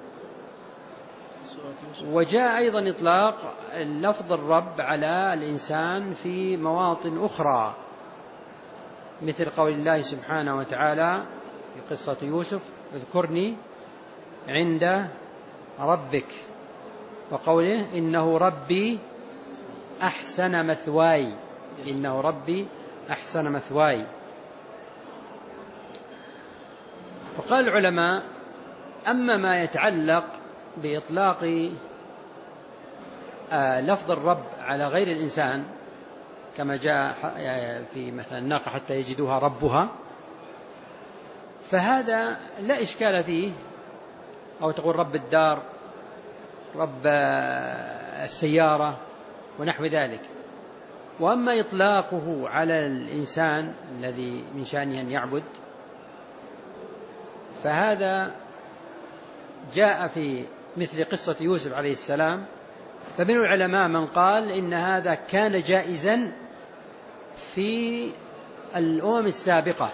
وجاء أيضا إطلاق لفظ الرب على الإنسان في مواطن أخرى، مثل قول الله سبحانه وتعالى في قصة يوسف اذكرني عند ربك، وقوله إنه ربي أحسن مثواي، إنه ربي أحسن مثواي. وقال العلماء أما ما يتعلق بإطلاق لفظ الرب على غير الإنسان كما جاء في مثلا الناقة حتى يجدوها ربها، فهذا لا إشكال فيه، أو تقول رب الدار، رب السيارة ونحو ذلك. وأما إطلاقه على الإنسان الذي من شأنه أن يعبد فهذا جاء في مثل قصة يوسف عليه السلام، فمن العلماء من قال إن هذا كان جائزا في الأمم السابقة،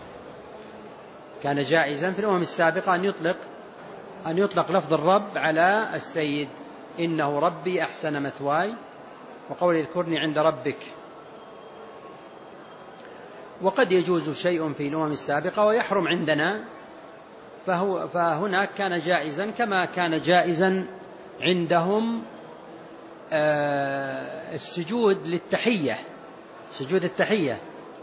كان جائزا في الأمم السابقة أن يطلق أن يطلق لفظ الرب على السيد، إنه ربي أحسن مثواي، وقول اذكرني عند ربك. وقد يجوز شيء في الأمم السابقة ويحرم عندنا، فهو فهناك كان جائزا كما كان جائزا عندهم السجود للتحية، سجود التحية،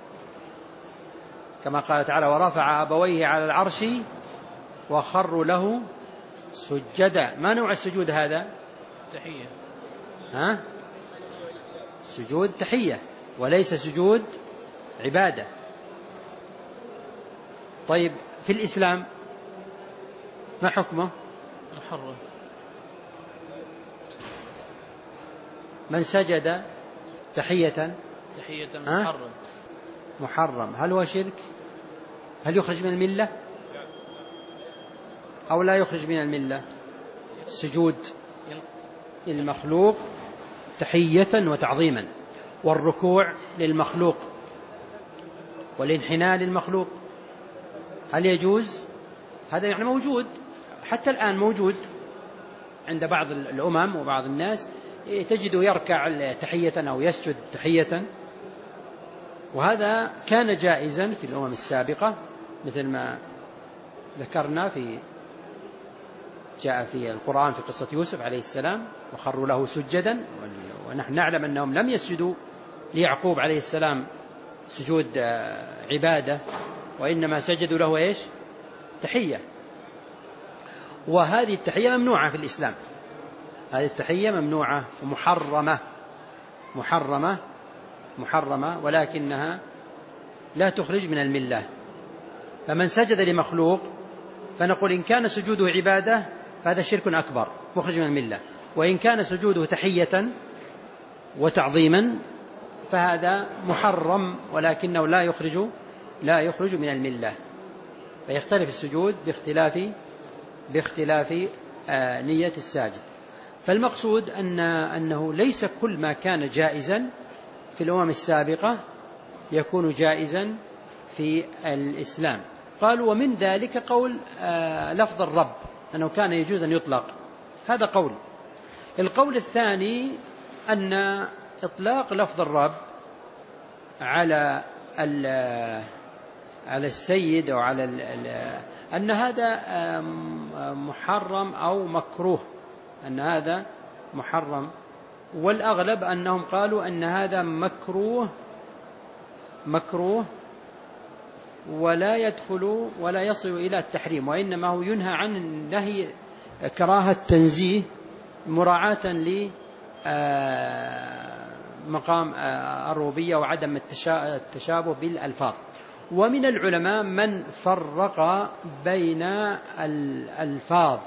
كما قال تعالى ورفع أبويه على العرش وخروا له سجدا. ما نوع السجود هذا؟ تحية، ها؟ سجود تحية وليس سجود عبادة. طيب في الإسلام ما حكمه؟ محرم. من سجد تحية تحية محرم. محرم. هل هو شرك؟ هل يخرج من الملة أو لا يخرج من الملة؟ سجود للمخلوق تحية وتعظيما، والركوع للمخلوق والانحناء للمخلوق، هل يجوز؟ هذا يعني موجود حتى الآن، موجود عند بعض الأمم وبعض الناس تجد يركع تحية أو يسجد تحية، وهذا كان جائزا في الأمم السابقة مثل ما ذكرنا في جاء في القرآن في قصة يوسف عليه السلام وخروا له سجدا، ونحن نعلم أنهم لم يسجدوا ليعقوب عليه السلام سجود عبادة، وإنما سجدوا له إيش؟ تحية. وهذه التحية ممنوعة في الإسلام، هذه التحية ممنوعة ومحرمة محرمة محرمة ولكنها لا تخرج من الملة. فمن سجد لمخلوق فنقول إن كان سجوده عبادة فهذا شرك أكبر مخرج من الملة، وإن كان سجوده تحية وتعظيما فهذا محرم ولكنه لا يخرج لا يخرج من الملة. فيختلف السجود باختلاف باختلاف آه نية الساجد. فالمقصود أن أنه ليس كل ما كان جائزا في الأمم السابقة يكون جائزا في الإسلام. قالوا ومن ذلك قول آه لفظ الرب أنه كان يجوز أن يطلق، هذا قول. القول الثاني أن إطلاق لفظ الرب على على السيد أو على أن هذا محرم أو مكروه، أن هذا محرم، والأغلب أنهم قالوا أن هذا مكروه مكروه ولا يدخل ولا يصل إلى التحريم، وإنما هو ينهى عن النهي كراهة تنزيه مراعاة لمقام الربوبية وعدم التشابه بالألفاظ. ومن العلماء من فرق بين الألفاظ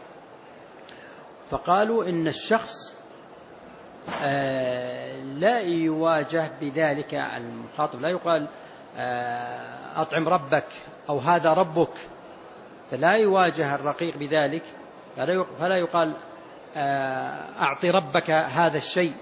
فقالوا إن الشخص لا يواجه بذلك المخاطب، لا يقال أطعم ربك أو هذا ربك، فلا يواجه الرقيق بذلك، فلا يقال أعطي ربك هذا الشيء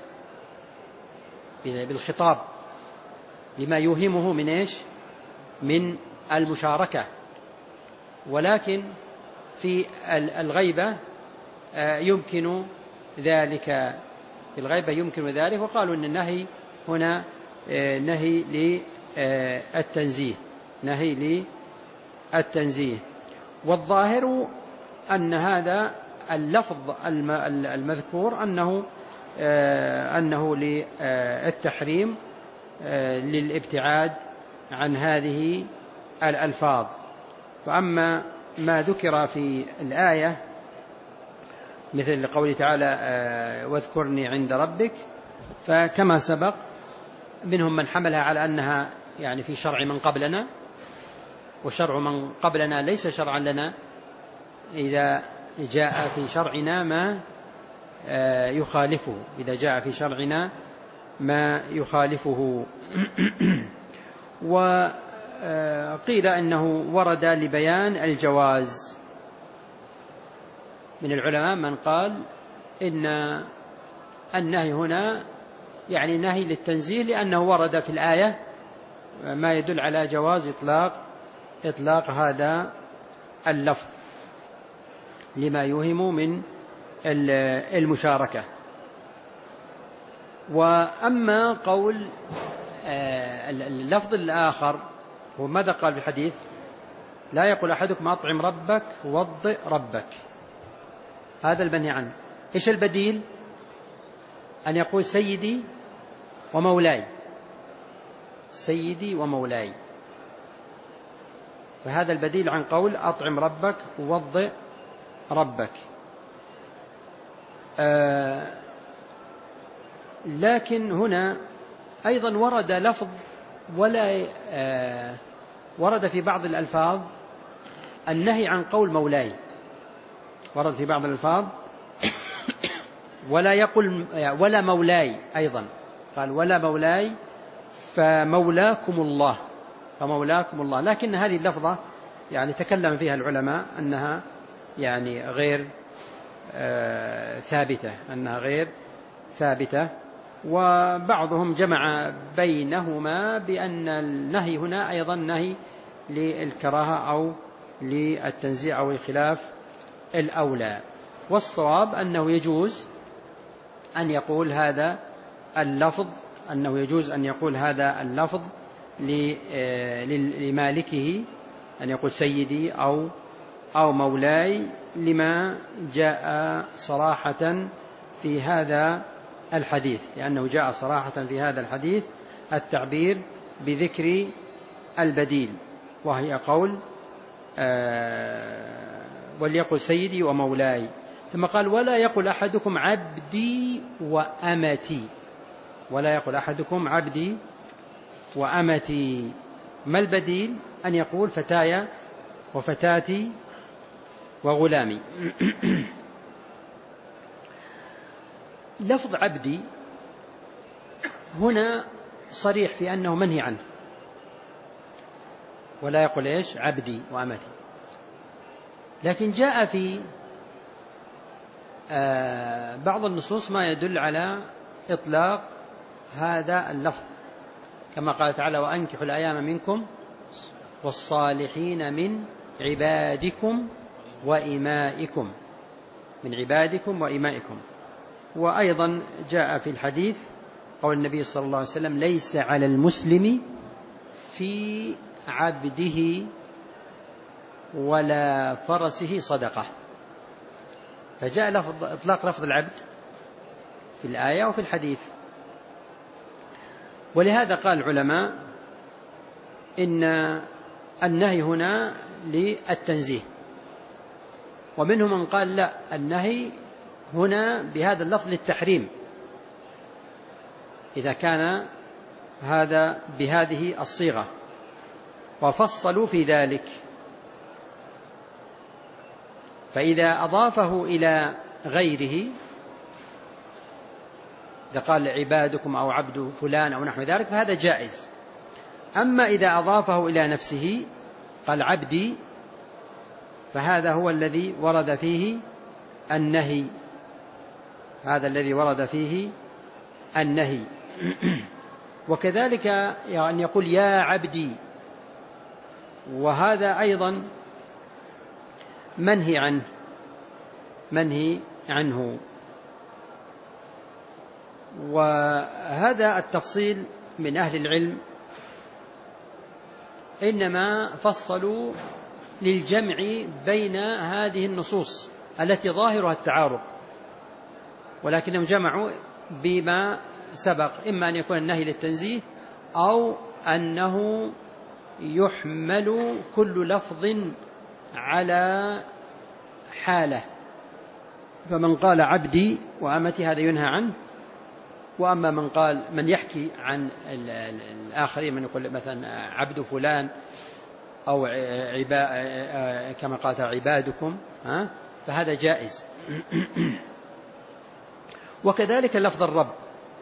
بالخطاب لما يوهمه من إيش؟ من المشاركة. ولكن في الغيبة يمكن ذلك، في الغيبة يمكن ذلك، وقالوا أن النهي هنا نهي للتنزيه نهي للتنزيه والظاهر أن هذا اللفظ المذكور أنه أنه للتحريم للابتعاد عن هذه الألفاظ. وأما ما ذكر في الآية مثل قوله تعالى واذكرني عند ربك، فكما سبق منهم من حملها على أنها يعني في شرع من قبلنا، وشرع من قبلنا ليس شرعا لنا إذا جاء في شرعنا ما يخالفه إذا جاء في شرعنا ما يخالفه. وقيل أنه ورد لبيان الجواز. من العلماء من قال إن النهي هنا يعني نهي للتنزيه، لأنه ورد في الآية ما يدل على جواز إطلاق إطلاق هذا اللفظ لما يوهم من المشاركة. وأما قول اللفظ الآخر هو ماذا قال في الحديث؟ لا يقول أحدكم أطعم ربك وضئ ربك، هذا المنهي عنه. إيش البديل؟ أن يقول سيدي ومولاي، سيدي ومولاي، فهذا البديل عن قول أطعم ربك ووضئ ربك. آه لكن هنا أيضا ورد لفظ ولا آه ورد في بعض الألفاظ النهي عن قول مولاي، ورد في بعض الألفاظ ولا يقول ولا مولاي، أيضا قال ولا مولاي فمولاكم الله فمولاكم الله. لكن هذه اللفظة يعني تكلم فيها العلماء أنها يعني غير آه ثابتة أنها غير ثابتة وبعضهم جمع بينهما بأن النهي هنا أيضا نهي للكراهة أو للتنزيع أو الخلاف الأولى. والصواب أنه يجوز أن يقول هذا اللفظ أنه يجوز أن يقول هذا اللفظ لمالكه، أن يقول سيدي أو أو مولاي، لما جاء صراحة في هذا الحديث، لأنه جاء صراحة في هذا الحديث التعبير بذكر البديل، وهي قول آه وليقل سيدي ومولاي. ثم قال ولا يقول أحدكم عبدي وأمتي، ولا يقول أحدكم عبدي وأمتي. ما البديل؟ أن يقول فتايا وفتاتي وغلامي. لفظ عبدي هنا صريح في أنه منهي عنه، ولا يقول إيش عبدي وأمتي، لكن جاء في بعض النصوص ما يدل على إطلاق هذا اللفظ، كما قال تعالى وأنكحوا الأيام منكم والصالحين من عبادكم وإمائكم، من عبادكم وإمائكم. وأيضا جاء في الحديث قول النبي صلى الله عليه وسلم ليس على المسلم في عبده ولا فرسه صدقة، فجاء لفظ إطلاق لفظ العبد في الآية وفي الحديث. ولهذا قال العلماء إن النهي هنا للتنزيه، ومنهم من قال لا، النهي هنا بهذا اللفظ للتحريم إذا كان هذا بهذه الصيغة، وفصلوا في ذلك. فإذا أضافه إلى غيره، إذا قال عبادكم أو عبد فلان أو نحو ذلك فهذا جائز. أما إذا أضافه إلى نفسه قال عبدي، فهذا هو الذي ورد فيه النهي، هذا الذي ورد فيه النهي. وكذلك أن يقول يا عبدي، وهذا أيضا منهي عنه منهي عنه وهذا التفصيل من أهل العلم إنما فصلوا للجمع بين هذه النصوص التي ظاهرها التعارض، ولكنهم جمعوا بما سبق، إما أن يكون النهي للتنزيه أو أنه يحمل كل لفظ على حالة. فمن قال عبدي وأمتي هذا ينهى عنه، وأما من قال من يحكي عن الآخرين، من يقول مثلا عبد فلان أو عبا كما قال عبادكم، فهذا جائز. وكذلك لفظ الرب،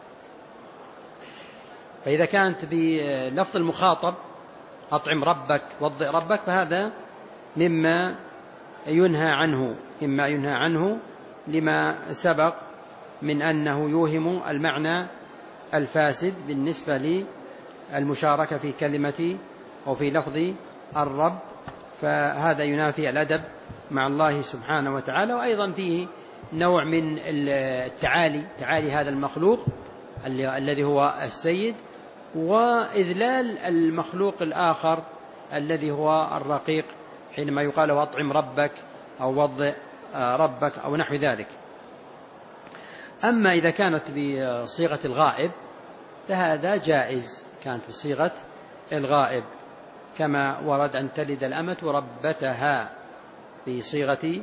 فإذا كانت بلفظ المخاطب أطعم ربك وضئ ربك فهذا مما ينهى عنه مما ينهى عنه لما سبق من أنه يوهم المعنى الفاسد بالنسبة للمشاركة في كلمة أو في لفظ الرب، فهذا ينافي الأدب مع الله سبحانه وتعالى. وأيضا فيه نوع من التعالي، تعالي هذا المخلوق الذي هو السيد، وإذلال المخلوق الآخر الذي هو الرقيق حينما يقال وأطعم ربك أو وضئ ربك أو نحو ذلك. أما إذا كانت بصيغة الغائب فهذا جائز، كانت بصيغة الغائب كما ورد أن تلد الأمة ربتها بصيغة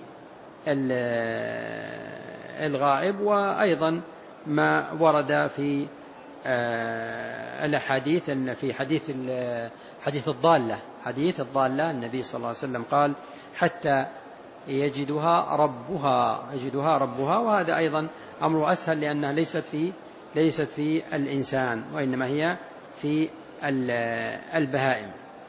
الغائب، وأيضا ما ورد في الأحاديث أن في حديث حديث الضالة حديث الضالة النبي صلى الله عليه وسلم قال حتى يجدها ربها يجدها ربها وهذا أيضا أمر أسهل لأنها ليست في ليست في الإنسان وإنما هي في البهائم.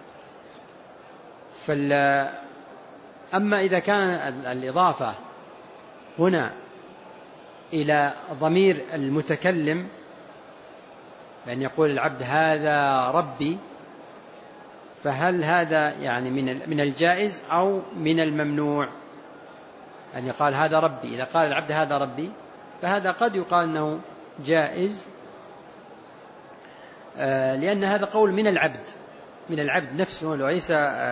أما إذا كان الإضافة هنا إلى ضمير المتكلم بأن يقول العبد هذا ربي، فهل هذا يعني من من الجائز أو من الممنوع أن يقال هذا ربي؟ إذا قال العبد هذا ربي فهذا قد يقال أنه جائز، لأن هذا قول من العبد من العبد نفسه وليس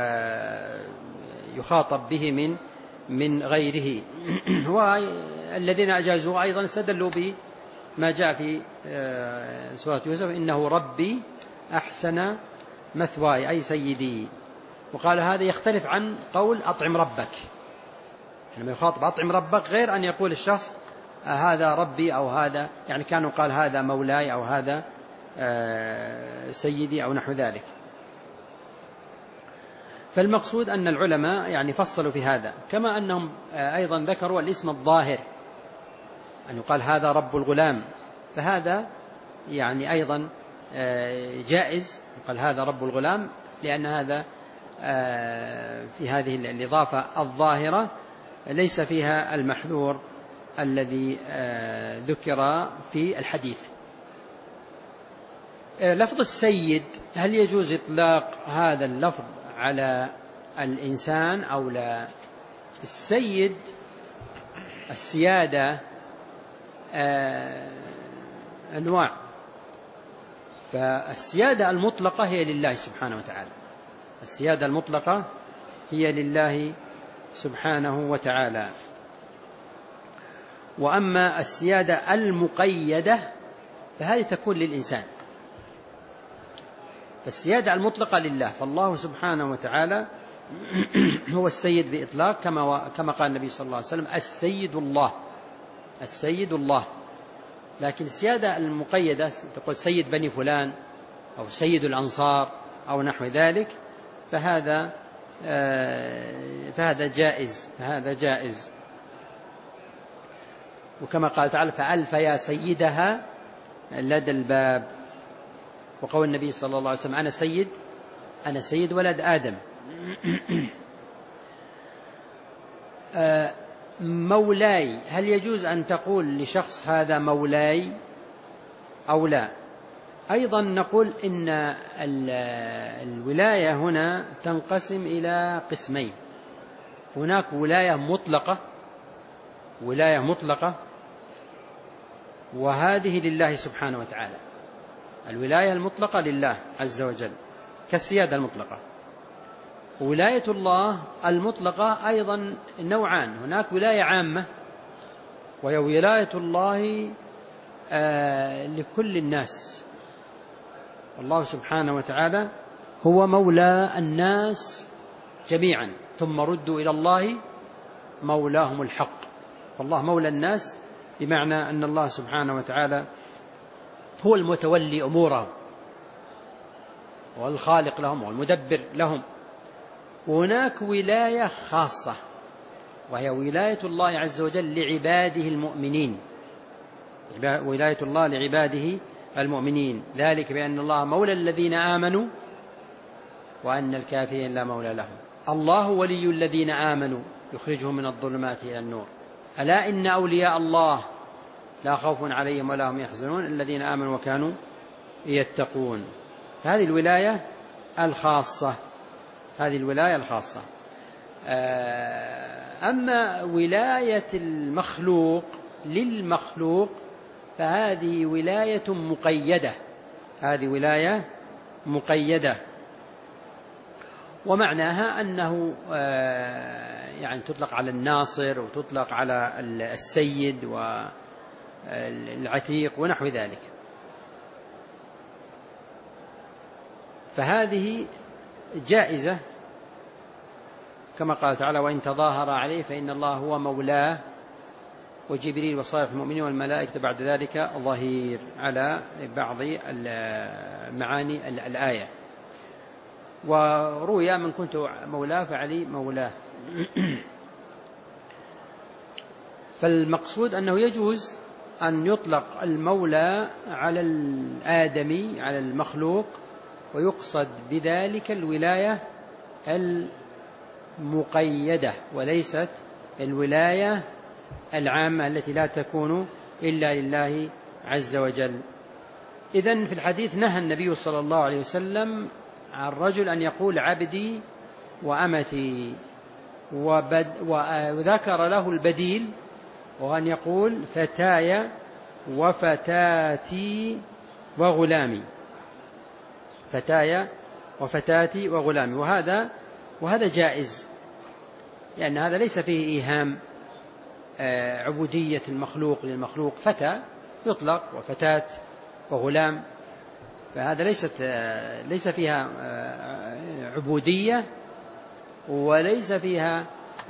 يخاطب به من من غيره. والذين أجازوا أيضا استدلوا بما جاء في سورة يوسف إنه ربي أحسن مثواي أي سيدي، وقال هذا يختلف عن قول أطعم ربك، لما يخاطب أطعم ربك غير أن يقول الشخص هذا ربي أو هذا يعني كانوا قال هذا مولاي أو هذا سيدي أو نحو ذلك. فالمقصود أن العلماء يعني فصلوا في هذا، كما أنهم أيضا ذكروا الاسم الظاهر أن يقال هذا رب الغلام، فهذا يعني أيضا جائز يقال هذا رب الغلام، لأن هذا في هذه الإضافة الظاهرة ليس فيها المحذور الذي ذكر في الحديث. لفظ السيد، هل يجوز إطلاق هذا اللفظ على الإنسان أو لا؟ السيد السيادة أنواع، فالسيادة المطلقة هي لله سبحانه وتعالى، السيادة المطلقة هي لله سبحانه وتعالى. وأما السيادة المقيدة فهذه تكون للإنسان، فالسيادة المطلقة لله، فالله سبحانه وتعالى هو السيد بإطلاق، كما كما قال النبي صلى الله عليه وسلم السيد الله، السيد الله. لكن السيادة المقيدة تقول سيد بني فلان أو سيد الأنصار أو نحو ذلك، فهذا فهذا جائز، فهذا جائز. وكما قال تعالى فألف يا سيدها لدى الباب، وقول النبي صلى الله عليه وسلم أنا سيد أنا سيد ولد آدم. مولاي، هل يجوز أن تقول لشخص هذا مولاي أو لا؟ أيضا نقول إن الولاية هنا تنقسم إلى قسمين، هناك ولاية مطلقة، ولاية مطلقة وهذه لله سبحانه وتعالى، الولاية المطلقة لله عز وجل كالسيادة المطلقة. ولاية الله المطلقة أيضا نوعان، هناك ولاية عامة وهي ولاية الله آه لكل الناس، الله سبحانه وتعالى هو مولى الناس جميعا ثم ردوا إلى الله مولاهم الحق، فالله مولى الناس بمعنى أن الله سبحانه وتعالى هو المتولي أمورهم والخالق لهم والمدبر لهم. وهناك ولاية خاصة وهي ولاية الله عز وجل لعباده المؤمنين، ولاية الله لعباده المؤمنين، ذلك بأن الله مولى الذين آمنوا وأن الكافرين لا مولى لهم. الله ولي الذين آمنوا يخرجهم من الظلمات إلى النور، ألا إن أولياء الله لا خوف عليهم ولا هم يحزنون الذين آمنوا وكانوا يتقون. هذه الولاية الخاصة، هذه الولاية الخاصة. أما ولاية المخلوق للمخلوق فهذه ولاية مقيدة، هذه ولاية مقيدة، ومعناها أنه يعني تطلق على الناصر وتطلق على السيد والعتيق ونحو ذلك. فهذه جائزة كما قال تعالى وإن تظاهر عليه فإن الله هو مولاه وجبريل وصالح المؤمنين والملائكة بعد ذلك ظهير، على بعض معاني الآية. وروي من كنت مولاه فعلي مولاه. فالمقصود أنه يجوز أن يطلق المولى على الآدمي على المخلوق ويقصد بذلك الولاية المقيدة وليست الولاية العامة التي لا تكون إلا لله عز وجل. إذن في الحديث نهى النبي صلى الله عليه وسلم عن الرجل أن يقول عبدي وأمتي، وذكر له البديل وأن يقول فتاي وفتاتي وغلامي، فتاي وفتاتي وغلامي، وهذا وهذا جائز، لأن هذا ليس فيه إيهام عبودية المخلوق للمخلوق، فتى يطلق وفتاة وغلام، فهذا ليست ليس فيها عبودية وليس فيها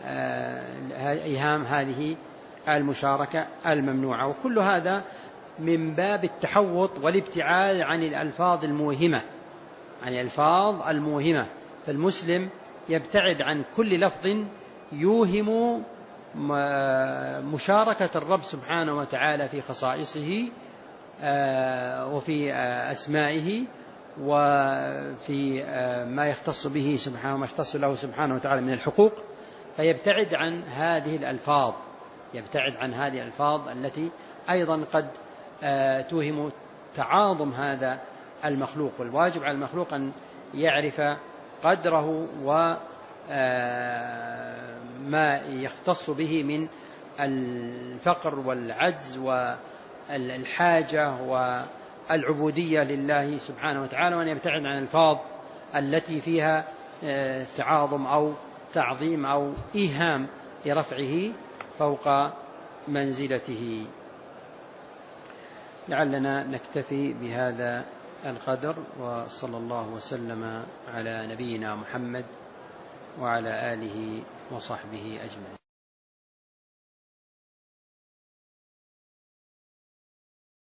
إيهام هذه المشاركة الممنوعة. وكل هذا من باب التحوط والابتعاد عن الألفاظ الموهمة، عن الألفاظ الموهمة. فالمسلم يبتعد عن كل لفظ يوهم مشاركة الرب سبحانه وتعالى في خصائصه وفي أسمائه وفي ما يختص به سبحانه وما يختص له سبحانه وتعالى من الحقوق، فيبتعد عن هذه الألفاظ يبتعد عن هذه الألفاظ التي أيضا قد توهم تعاظم هذا المخلوق. والواجب على المخلوق أن يعرف قدره وما يختص به من الفقر والعجز والحاجة والعبودية لله سبحانه وتعالى، وأن يبتعد عن الألفاظ التي فيها تعاظم أو تعظيم أو إيهام لرفعه فوق منزلته. لعلنا نكتفي بهذا القدر، وصلى الله وسلم على نبينا محمد وعلى آله وصحبه أجمعين.